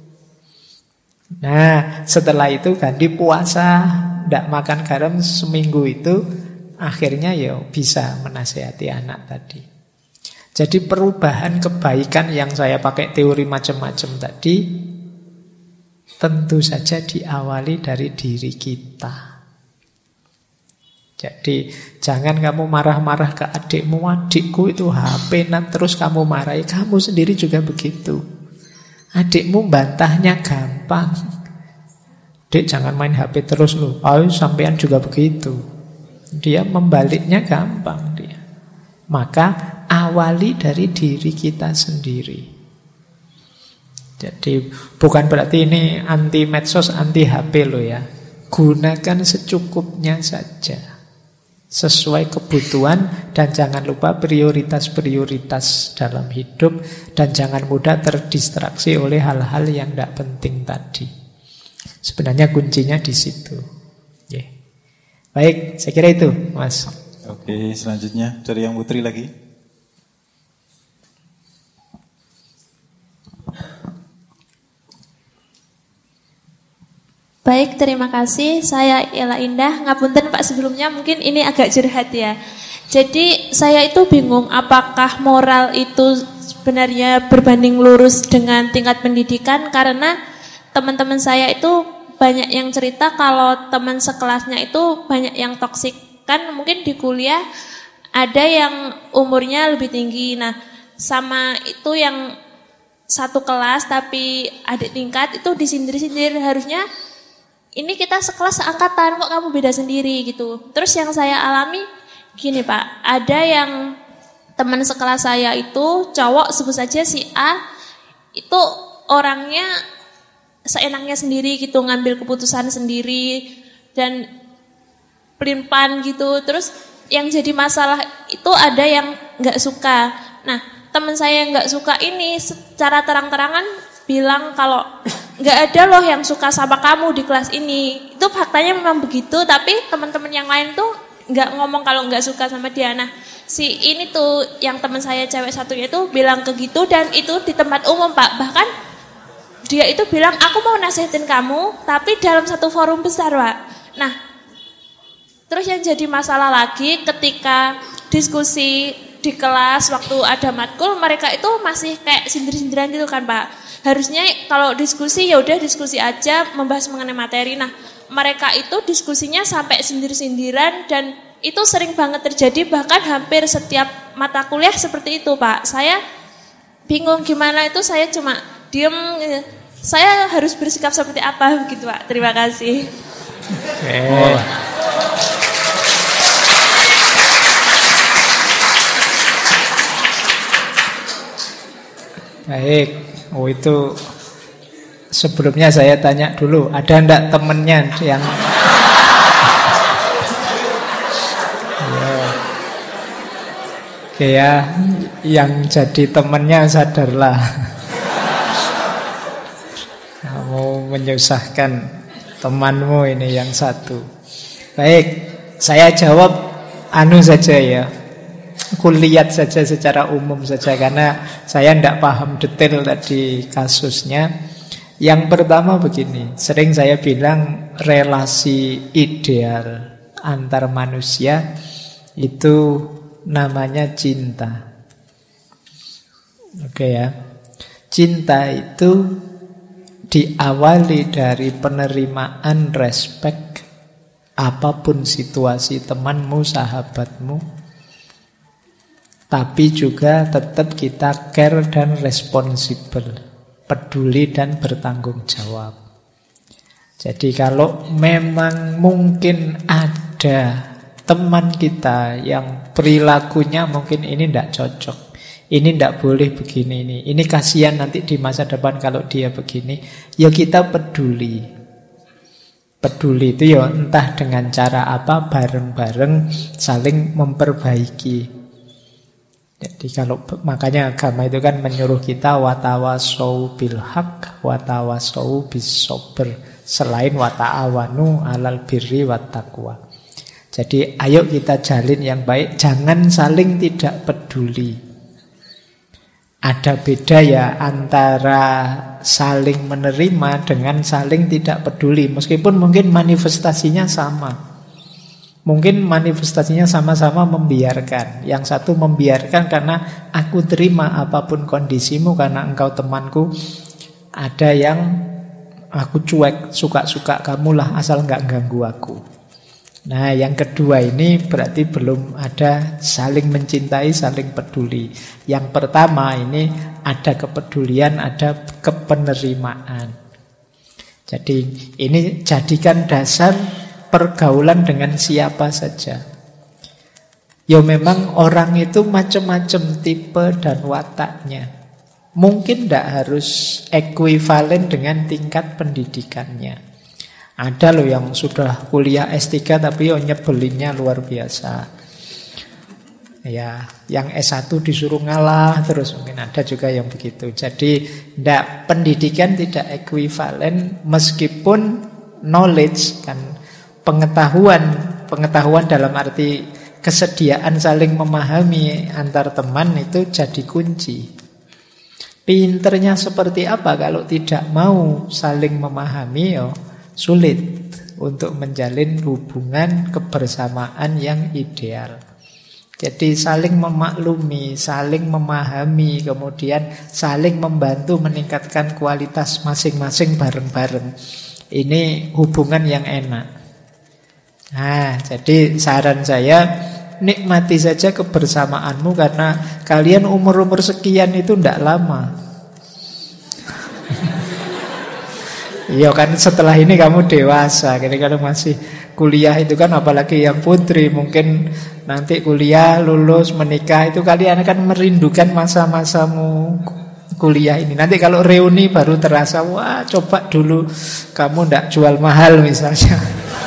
Nah, setelah itu Gandhi puasa, tidak makan garam seminggu itu, akhirnya ya bisa menasihati anak tadi. Jadi perubahan kebaikan yang saya pakai teori macam-macam tadi tentu saja diawali dari diri kita. Jadi jangan kamu marah-marah ke adikmu, "Adikku itu HP-nan," terus kamu marahi. Kamu sendiri juga begitu. Adikmu bantahnya gampang. "Dek, jangan main HP terus lu." "Oh, sampean juga begitu." Dia membaliknya gampang dia. Maka awali dari diri kita sendiri. Jadi bukan berarti ini anti medsos, anti HP lo ya. Gunakan secukupnya saja, sesuai kebutuhan, dan jangan lupa prioritas-prioritas dalam hidup, dan jangan mudah terdistraksi oleh hal-hal yang tidak penting tadi. Sebenarnya kuncinya di situ. Yeah. Baik, saya kira itu, Mas. Oke, selanjutnya dari yang Putri lagi. Baik, terima kasih. Saya Ella Indah. Ngapunten Pak, sebelumnya mungkin ini agak curhat ya. Jadi saya itu bingung apakah moral itu sebenarnya berbanding lurus dengan tingkat pendidikan, karena teman-teman saya itu banyak yang cerita kalau teman sekelasnya itu banyak yang toksik. Kan mungkin di kuliah ada yang umurnya lebih tinggi. Nah, sama itu yang satu kelas tapi adik tingkat itu disindir-sindir, harusnya ini kita sekelas seangkatan kok kamu beda sendiri gitu. Terus yang saya alami gini Pak, ada yang teman sekelas saya itu cowok, sebut saja si A, itu orangnya seenaknya sendiri gitu, ngambil keputusan sendiri dan pelin-pelan gitu. Terus yang jadi masalah itu ada yang nggak suka. Nah, teman saya yang nggak suka ini secara terang-terangan bilang kalau nggak ada loh yang suka sama kamu di kelas ini. Itu faktanya memang begitu, tapi teman-teman yang lain tuh nggak ngomong kalau nggak suka sama dia. Nah, si ini tuh yang teman saya cewek satunya itu bilang ke gitu, dan itu di tempat umum Pak. Bahkan dia itu bilang aku mau nasihatin kamu, tapi dalam satu forum besar Pak. Nah, terus yang jadi masalah lagi ketika diskusi di kelas waktu ada matkul, mereka itu masih kayak sindir-sindiran gitu kan Pak. Harusnya kalau diskusi ya udah diskusi aja, membahas mengenai materi. Nah, mereka itu diskusinya sampai sindir-sindiran, dan itu sering banget terjadi, bahkan hampir setiap mata kuliah seperti itu Pak. Saya bingung gimana itu, saya cuma diem. Saya harus bersikap seperti apa begitu Pak. Terima kasih. Baik. Oh, itu Sebelumnya saya tanya dulu, ada ndak temennya yang Oke ya, yang jadi temennya sadarlah. Kamu menyusahkan temanmu ini yang satu. Baik, saya jawab saja ya. Aku lihat saja secara umum saja karena saya tidak paham detail tadi kasusnya. Yang pertama begini, sering saya bilang relasi ideal antar manusia itu namanya cinta. Oke ya. Cinta itu diawali dari penerimaan, respect, apapun situasi temanmu, sahabatmu. Tapi juga tetap kita care dan responsible, peduli dan bertanggung jawab. Jadi kalau memang mungkin ada teman kita yang perilakunya mungkin ini tidak cocok, ini tidak boleh begini, ini kasihan nanti di masa depan kalau dia begini, ya kita peduli. Peduli itu ya entah dengan cara apa, bareng-bareng saling memperbaiki. Jadi kalau makanya agama itu kan menyuruh kita watawasau bil haq, watawasau bis sabr, selain wata'awanu alal birri wat taqwa. Jadi ayo kita jalin yang baik, jangan saling tidak peduli. Ada beda ya antara saling menerima dengan saling tidak peduli. Meskipun mungkin manifestasinya sama. Mungkin manifestasinya sama-sama membiarkan. Yang satu membiarkan karena aku terima apapun kondisimu karena engkau temanku. Ada yang aku cuek, suka-suka kamulah asal enggak ganggu aku. Nah, yang kedua ini berarti belum ada saling mencintai, saling peduli. Yang pertama ini ada kepedulian, ada kepenerimaan. Jadi ini jadikan dasar pergaulan dengan siapa saja. Ya memang orang itu macam-macam tipe dan wataknya. Mungkin tidak harus ekuivalen dengan tingkat pendidikannya. Ada loh yang sudah kuliah S3 tapi nyebelinnya luar biasa. Ya, yang S1 disuruh ngalah terus, mungkin ada juga yang begitu. Jadi pendidikan tidak ekuivalen meskipun knowledge kan, pengetahuan dalam arti kesediaan saling memahami antar teman itu jadi kunci. Pinternya seperti apa kalau tidak mau saling memahami sulit untuk menjalin hubungan kebersamaan yang ideal. Jadi saling memaklumi, saling memahami, kemudian saling membantu meningkatkan kualitas masing-masing bareng-bareng. Ini hubungan yang enak. Nah, jadi saran saya, nikmati saja kebersamaanmu karena kalian umur-umur sekian itu tidak lama. Iya kan setelah ini kamu dewasa. Jadi kalau masih kuliah itu kan apalagi yang putri mungkin nanti kuliah, lulus, menikah itu kalian akan merindukan masa-masamu kuliah ini. Nanti kalau reuni baru terasa, wah coba dulu kamu ndak jual mahal misalnya.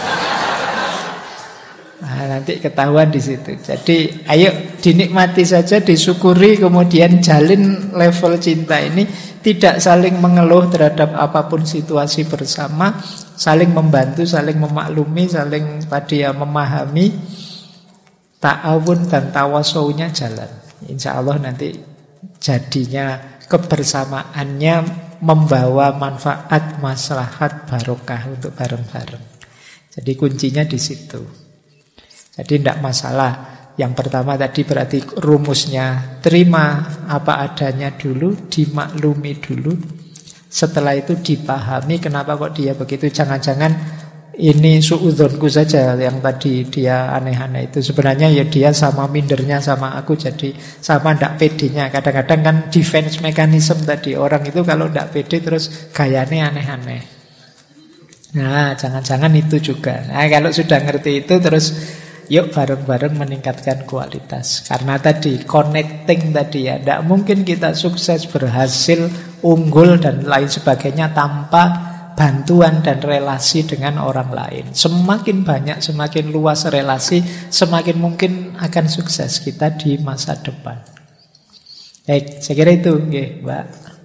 Nah, nanti ketahuan di situ. Jadi ayo dinikmati saja, disyukuri, kemudian jalin level cinta ini. Tidak saling mengeluh terhadap apapun situasi bersama, saling membantu, saling memaklumi, saling memahami, ta'awun dan tawasaunya jalan. Insya Allah nanti jadinya kebersamaannya membawa manfaat, maslahat, barokah untuk bareng-bareng. Jadi kuncinya di situ. Jadi tidak masalah. Yang pertama tadi berarti rumusnya terima apa adanya dulu, dimaklumi dulu. Setelah itu dipahami kenapa kok dia begitu. Jangan-jangan ini suudzonku saja yang tadi dia aneh-aneh itu. Sebenarnya ya dia sama mindernya sama aku, jadi sama ndak pedenya. Kadang-kadang kan defense mechanism tadi. Orang itu kalau ndak pede terus gayanya aneh-aneh. Nah, jangan-jangan itu juga. Nah, kalau sudah ngerti itu terus yuk bareng-bareng meningkatkan kualitas. Karena tadi connecting tadi ya, tidak mungkin kita sukses, berhasil, unggul dan lain sebagainya tanpa bantuan dan relasi dengan orang lain. Semakin banyak, semakin luas relasi, semakin mungkin akan sukses kita di masa depan. Baik, saya kira itu, Mbak.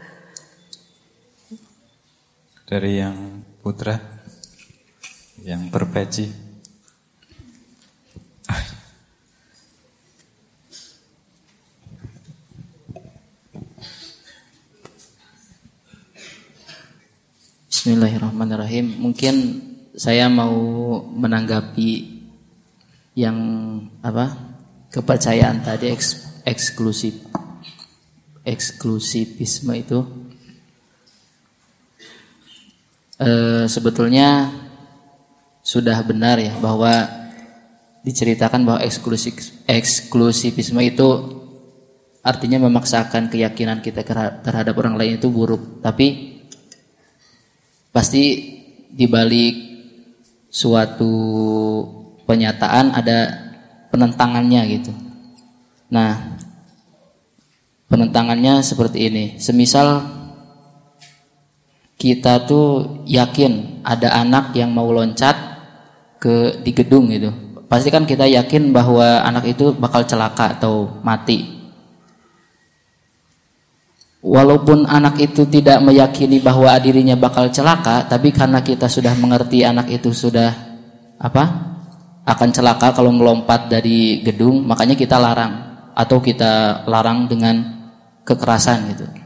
Dari yang putra, yang berbeci. Bismillahirrahmanirrahim. Mungkin saya mau menanggapi yang kepercayaan tadi eksklusivisme itu. Sebetulnya sudah benar ya bahwa diceritakan bahwa eksklusivisme itu artinya memaksakan keyakinan kita terhadap orang lain itu buruk. Tapi pasti di balik suatu penyataan ada penentangannya gitu. Nah, penentangannya seperti ini. Semisal kita tuh yakin ada anak yang mau loncat di gedung gitu. Pasti kan kita yakin bahwa anak itu bakal celaka atau mati. Walaupun anak itu tidak meyakini bahwa dirinya bakal celaka, tapi karena kita sudah mengerti anak itu sudah akan celaka kalau melompat dari gedung, makanya kita larang atau kita larang dengan kekerasan gitu.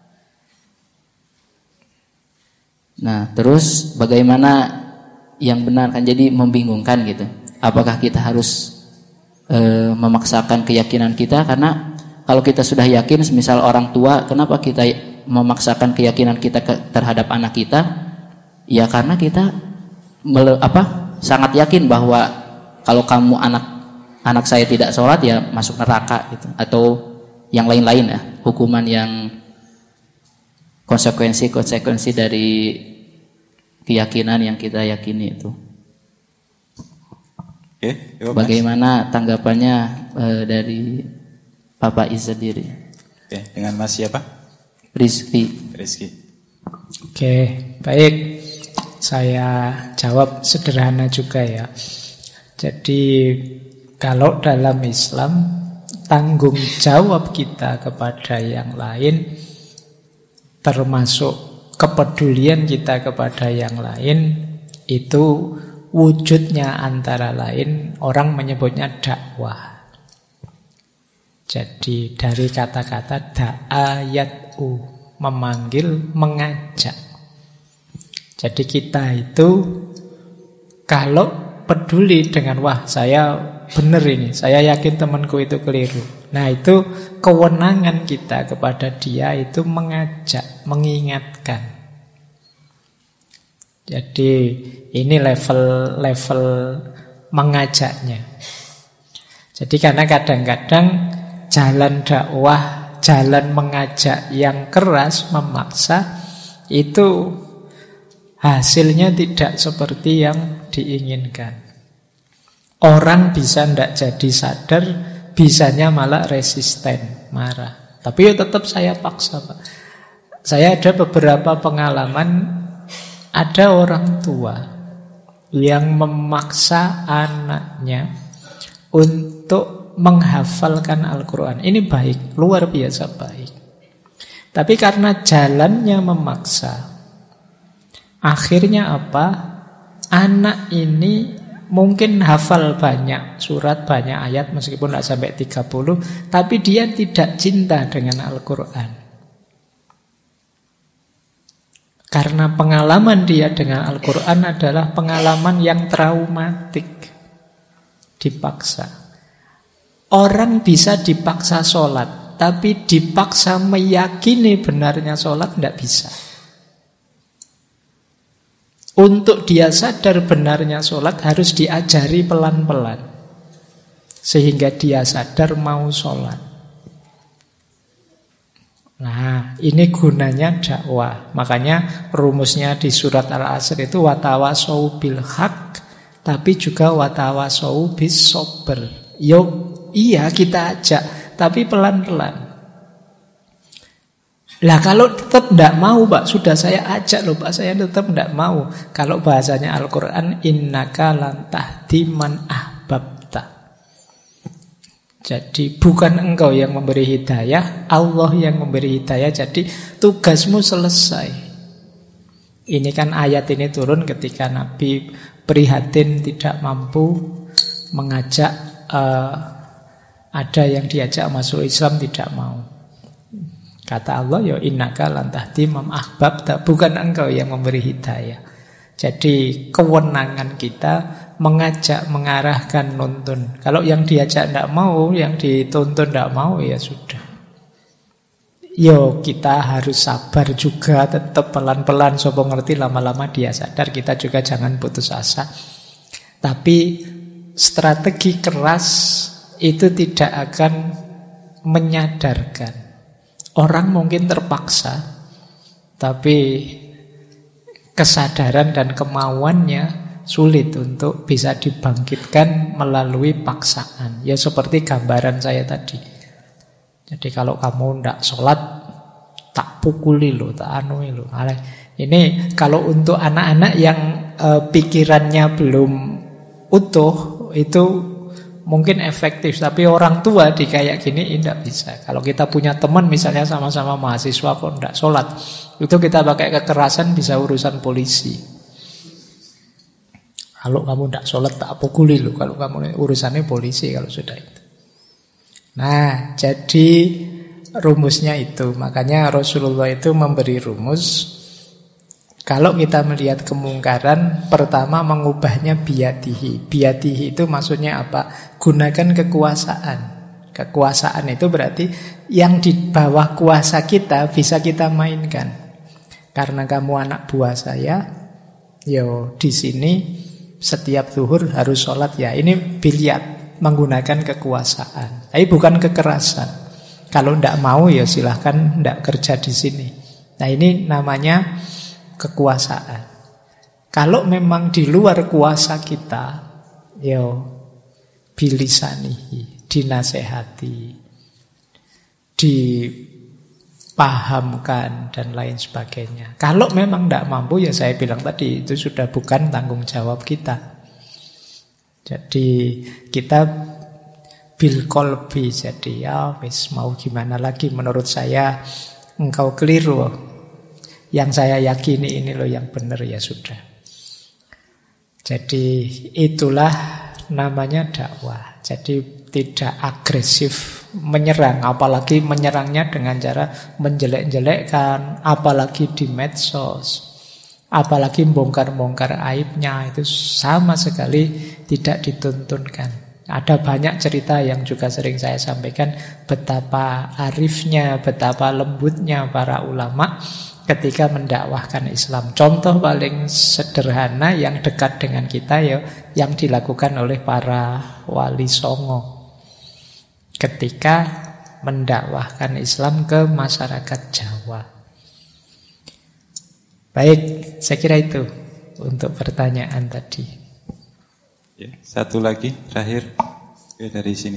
Nah, terus bagaimana yang benar kan jadi membingungkan gitu. Apakah kita harus memaksakan keyakinan kita? Karena kalau kita sudah yakin, semisal orang tua, kenapa kita memaksakan keyakinan kita terhadap anak kita? Ya karena kita sangat yakin bahwa kalau kamu anak saya tidak sholat ya masuk neraka gitu, atau yang lain-lain ya, hukuman yang konsekuensi dari keyakinan yang kita yakini itu. Oke, bagaimana tanggapannya dari Bapak Izzat diri? Oke, dengan Mas siapa? Rizky. Oke, baik. Saya jawab sederhana juga ya. Jadi kalau dalam Islam tanggung jawab kita kepada yang lain, termasuk kepedulian kita kepada yang lain, itu wujudnya antara lain orang menyebutnya dakwah. Jadi dari kata-kata da'ayat'u, memanggil, mengajak. Jadi kita itu kalau peduli dengan wah saya benar ini, saya yakin temanku itu keliru. Nah itu kewenangan kita kepada dia itu mengajak, mengingatkan. Jadi ini level mengajaknya. Jadi karena kadang-kadang jalan dakwah, jalan mengajak yang keras, memaksa, itu hasilnya tidak seperti yang diinginkan. Orang bisa tidak jadi sadar, bisanya malah resisten, marah. Tapi ya tetap saya paksa, Pak. Saya ada beberapa pengalaman, ada orang tua yang memaksa anaknya untuk menghafalkan Al-Quran. Ini baik, luar biasa baik. Tapi karena jalannya memaksa, akhirnya apa? Anak ini mungkin hafal banyak surat, banyak ayat, meskipun tidak sampai 30, tapi dia tidak cinta dengan Al-Quran. Karena pengalaman dia dengan Al-Quran adalah pengalaman yang traumatik. Dipaksa. Orang bisa dipaksa sholat, tapi dipaksa meyakini benarnya sholat tidak bisa. Untuk dia sadar benarnya sholat harus diajari pelan-pelan, sehingga dia sadar mau sholat. Nah ini gunanya dakwah. Makanya rumusnya di surat Al-Asr itu watawasau bil haq tapi juga watawasau bis sober. Yo iya kita ajak, tapi pelan-pelan. Lah kalau tetap tidak mau Pak, sudah saya ajak loh Pak, saya tetap tidak mau. Kalau bahasanya Al-Quran, innaka lan tahdi man ahbabta. Jadi bukan engkau yang memberi hidayah, Allah yang memberi hidayah. Jadi tugasmu selesai. Ini kan ayat ini turun ketika Nabi prihatin tidak mampu mengajak, ada yang diajak masuk Islam tidak mau. Kata Allah, ya innaka lan tahdi man ahbabta, bukan engkau yang memberi hidayah. Jadi kewenangan kita mengajak, mengarahkan, nuntun. Kalau yang diajak tidak mau, yang dituntun tidak mau, ya sudah. Yo kita harus sabar juga, tetap pelan-pelan. Sopo ngerti lama-lama dia sadar, kita juga jangan putus asa. Tapi strategi keras itu tidak akan menyadarkan. Orang mungkin terpaksa, tapi kesadaran dan kemauannya sulit untuk bisa dibangkitkan melalui paksaan. Ya seperti gambaran saya tadi. Jadi kalau kamu tidak sholat, tak pukuli lo, tak anui lo. Ini kalau untuk anak-anak yang pikirannya belum utuh, itu mungkin efektif, tapi orang tua di kayak gini tidak bisa. Kalau kita punya teman misalnya sama-sama mahasiswa kok tidak sholat, itu kita pakai kekerasan bisa urusan polisi. Kalau kamu tidak sholat tak pukuli loh, kalau kamu urusannya polisi kalau sudah itu. Nah, jadi rumusnya itu. Makanya Rasulullah itu memberi rumus. Kalau kita melihat kemungkaran, pertama mengubahnya biyadihi. Biyadihi itu maksudnya apa? Gunakan kekuasaan. Kekuasaan itu berarti yang di bawah kuasa kita bisa kita mainkan. Karena kamu anak buah saya, yo di sini setiap zuhur harus sholat ya. Ini biliat, menggunakan kekuasaan. Tapi bukan kekerasan. Kalau tidak mau ya silahkan tidak kerja di sini. Nah ini namanya kekuasaan. Kalau memang di luar kuasa kita, yo bilisanihi, dinasehati, dipahamkan dan lain sebagainya. Kalau memang tidak mampu ya saya bilang tadi itu sudah bukan tanggung jawab kita. Jadi kita bil kolbi, jadi ya wis mau gimana lagi, menurut saya engkau keliru. Yang saya yakini ini loh yang benar, ya sudah. Jadi itulah namanya dakwah. Jadi tidak agresif menyerang, apalagi menyerangnya dengan cara menjelek-jelekkan, apalagi di medsos, apalagi bongkar-bongkar aibnya, itu sama sekali tidak dituntunkan. Ada banyak cerita yang juga sering saya sampaikan, betapa arifnya, betapa lembutnya para ulama ketika mendakwahkan Islam. Contoh paling sederhana yang dekat dengan kita ya, yang dilakukan oleh para wali songo ketika mendakwahkan Islam ke masyarakat Jawa. Baik, saya kira itu untuk pertanyaan tadi. Ya, satu lagi terakhir dari sini.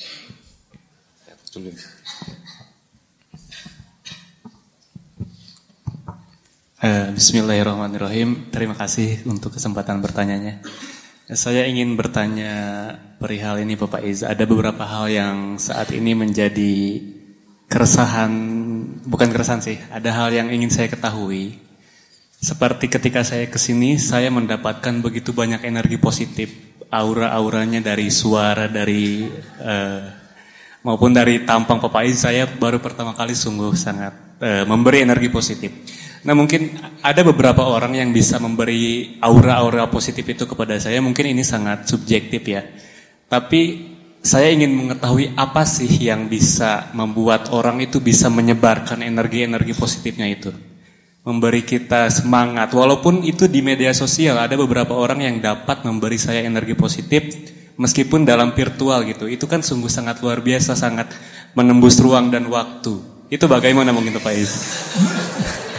Bismillahirrahmanirrahim. Terima kasih untuk kesempatan bertanyanya. Saya ingin bertanya perihal ini Bapak Iz. Ada beberapa hal yang saat ini menjadi keresahan, bukan keresahan sih, ada hal yang ingin saya ketahui. Seperti ketika saya kesini, saya mendapatkan begitu banyak energi positif, aura-auranya dari suara, dari maupun dari tampang Bapak Iz. Saya baru pertama kali sungguh sangat memberi energi positif. Nah mungkin ada beberapa orang yang bisa memberi aura-aura positif itu kepada saya. Mungkin ini sangat subjektif ya. Tapi saya ingin mengetahui apa sih yang bisa membuat orang itu bisa menyebarkan energi-energi positifnya itu. Memberi kita semangat. Walaupun itu di media sosial ada beberapa orang yang dapat memberi saya energi positif meskipun dalam virtual gitu. Itu kan sungguh sangat luar biasa, sangat menembus ruang dan waktu. Itu bagaimana mungkin Pak Is?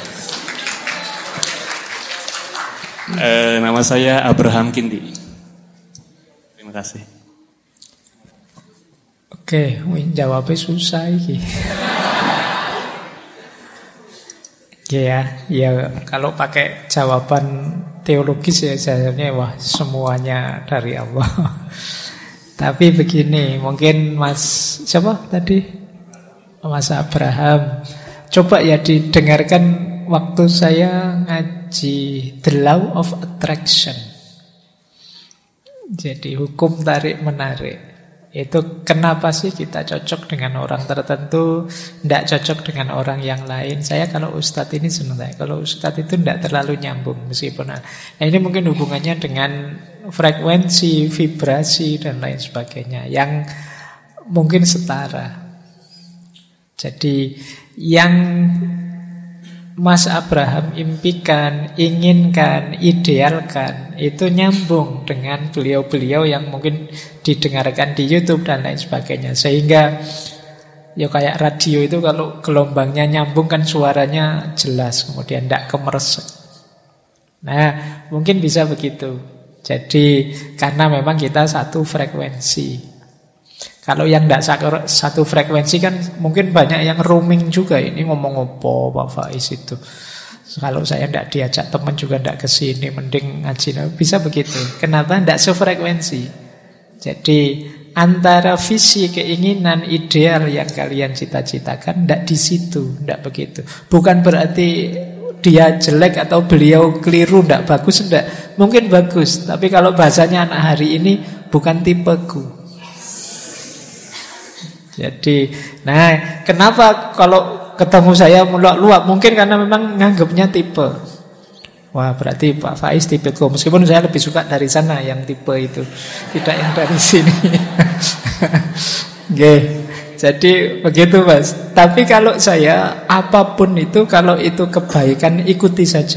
Nama saya Abraham Kindi. kasih. Oke, jawabnya susah iki. Ya kalau pakai jawaban teologis ya sebenarnya wah semuanya dari Allah. Tapi begini, mungkin siapa tadi? Mas Abraham. Coba ya didengarkan waktu saya ngaji The Law of Attraction. Jadi hukum tarik-menarik. Itu kenapa sih kita cocok dengan orang tertentu, tidak cocok dengan orang yang lain. Saya kalau ustadz ini senang. Kalau ustadz itu tidak terlalu nyambung meskipun. Nah ini mungkin hubungannya dengan frekuensi, vibrasi dan lain sebagainya yang mungkin setara. Jadi yang Mas Abraham impikan, inginkan, idealkan itu nyambung dengan beliau-beliau yang mungkin didengarkan di YouTube dan lain sebagainya. Sehingga ya kayak radio itu kalau gelombangnya nyambung kan suaranya jelas, kemudian tidak kemeresek. Nah, mungkin bisa begitu. Jadi karena memang kita satu frekuensi. Kalau yang tidak satu frekuensi kan mungkin banyak yang roaming juga. Ini ngomong apa Pak Faiz itu. Kalau saya tidak diajak teman juga tidak ke sini, mending ngaji. Bisa begitu. Kenapa? Tidak sefrekuensi. Jadi antara visi, keinginan, ideal yang kalian cita-citakan tidak di situ, tidak begitu. Bukan berarti dia jelek atau beliau keliru, tidak bagus, tidak. Mungkin bagus, tapi kalau bahasanya anak hari ini bukan tipeku. Jadi, nah kenapa kalau ketemu saya meluap-luap? Mungkin karena memang nganggapnya tipe. Wah berarti Pak Faiz tipeku. Meskipun saya lebih suka dari sana yang tipe itu, tidak yang dari sini. Oke, jadi begitu Mas. Tapi kalau saya apapun itu, kalau itu kebaikan ikuti saja.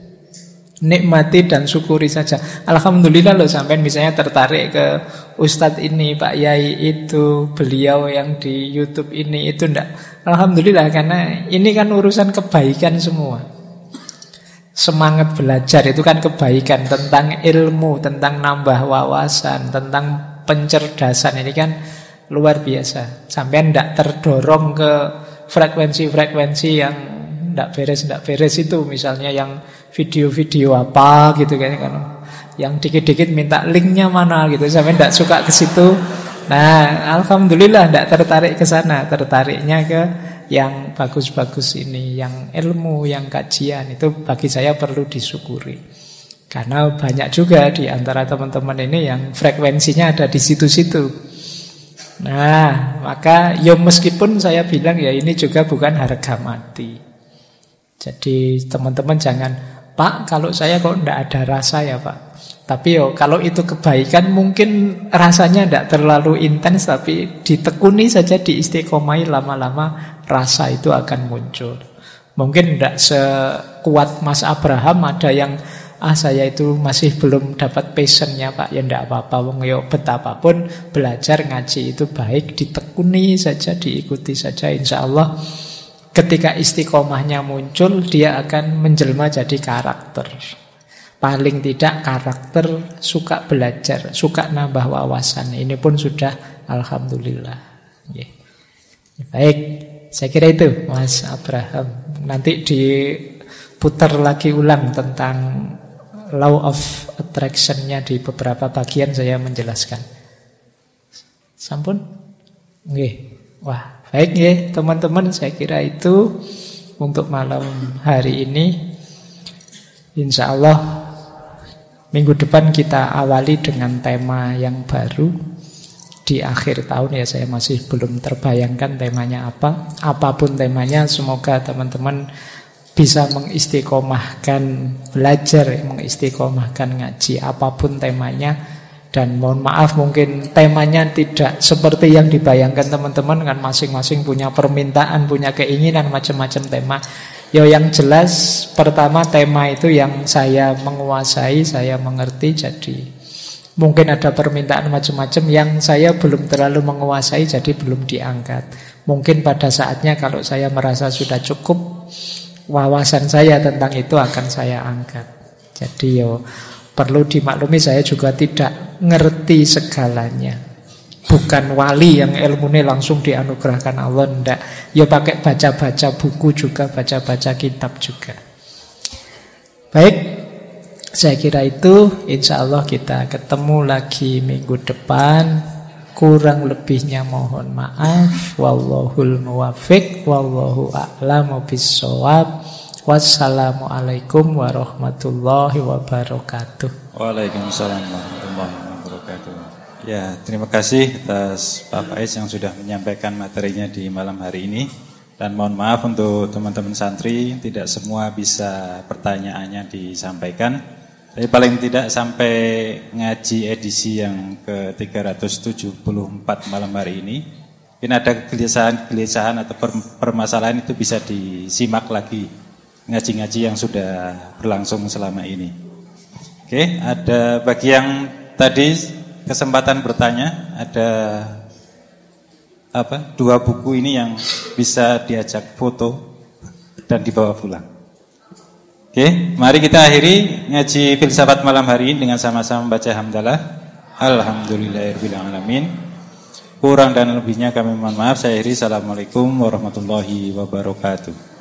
Nikmati dan syukuri saja. Alhamdulillah loh sampai misalnya tertarik ke Ustadz ini, Pak Yai itu, beliau yang di YouTube ini, itu enggak. Alhamdulillah karena ini kan urusan kebaikan semua. Semangat belajar itu kan kebaikan, tentang ilmu, tentang nambah wawasan, tentang pencerdasan, ini kan luar biasa. Sampai enggak terdorong ke frekuensi-frekuensi yang enggak beres itu, misalnya yang video-video apa gitu kan, yang dikit-dikit minta linknya mana gitu, sampai tidak suka ke situ. Nah, alhamdulillah tidak tertarik ke sana, tertariknya ke yang bagus-bagus ini, yang ilmu, yang kajian. Itu bagi saya perlu disyukuri. Karena banyak juga di antara teman-teman ini yang frekuensinya ada di situ-situ. Nah, maka ya meskipun saya bilang ya ini juga bukan harga mati. Jadi teman-teman jangan, Pak, kalau saya kok tidak ada rasa ya Pak. Tapi kalau itu kebaikan mungkin rasanya tidak terlalu intens, tapi ditekuni saja, diistiqomai, lama-lama rasa itu akan muncul. Mungkin tidak sekuat Mas Abraham, ada yang saya itu masih belum dapat passionnya Pak. Ya tidak apa-apa, betapapun belajar ngaji itu baik, ditekuni saja, diikuti saja, insya Allah ketika istiqomahnya muncul, dia akan menjelma jadi karakter. Paling tidak karakter suka belajar, suka nambah wawasan. Ini pun sudah alhamdulillah. Baik, saya kira itu Mas Abraham. Nanti diputar lagi ulang tentang law of attraction-nya di beberapa bagian saya menjelaskan. Sampun? Nggih. Wah, baik ya teman-teman, saya kira itu untuk malam hari ini. Insya Allah minggu depan kita awali dengan tema yang baru. Di akhir tahun ya, saya masih belum terbayangkan temanya apa. Apapun temanya, semoga teman-teman bisa mengistiqomahkan belajar, mengistiqomahkan ngaji, apapun temanya. Dan mohon maaf mungkin temanya tidak seperti yang dibayangkan teman-teman, kan masing-masing punya permintaan, punya keinginan, macam-macam tema. Ya yang jelas pertama tema itu yang saya menguasai, saya mengerti, jadi mungkin ada permintaan macam-macam yang saya belum terlalu menguasai, jadi belum diangkat. Mungkin pada saatnya kalau saya merasa sudah cukup wawasan saya tentang itu akan saya angkat. Jadi Perlu dimaklumi saya juga tidak ngerti segalanya. Bukan wali yang ilmunya langsung dianugerahkan Allah, enggak. Ya pakai baca-baca buku juga, baca-baca kitab juga. Baik, saya kira itu. Insya Allah kita ketemu lagi minggu depan. Kurang lebihnya mohon maaf. Wallahul muwaffiq, wallahu a'lamu bissawab. Wassalamualaikum warahmatullahi wabarakatuh. Waalaikumsalam warahmatullahi wabarakatuh. Ya, terima kasih atas Pak Faiz yang sudah menyampaikan materinya di malam hari ini. Dan mohon maaf untuk teman-teman santri, tidak semua bisa pertanyaannya disampaikan. Tapi paling tidak sampai ngaji edisi yang ke-374 malam hari ini, mungkin ada kegelisahan atau permasalahan itu bisa disimak lagi ngaji-ngaji yang sudah berlangsung selama ini. Oke, ada bagi yang tadi kesempatan bertanya, ada dua buku ini yang bisa diajak foto dan dibawa pulang. Oke, mari kita akhiri ngaji filsafat malam hari ini dengan sama-sama membaca hamdalah. Alhamdulillahirabbil alamin. Kurang dan lebihnya kami mohon maaf. Saya akhiri. Assalamualaikum warahmatullahi wabarakatuh.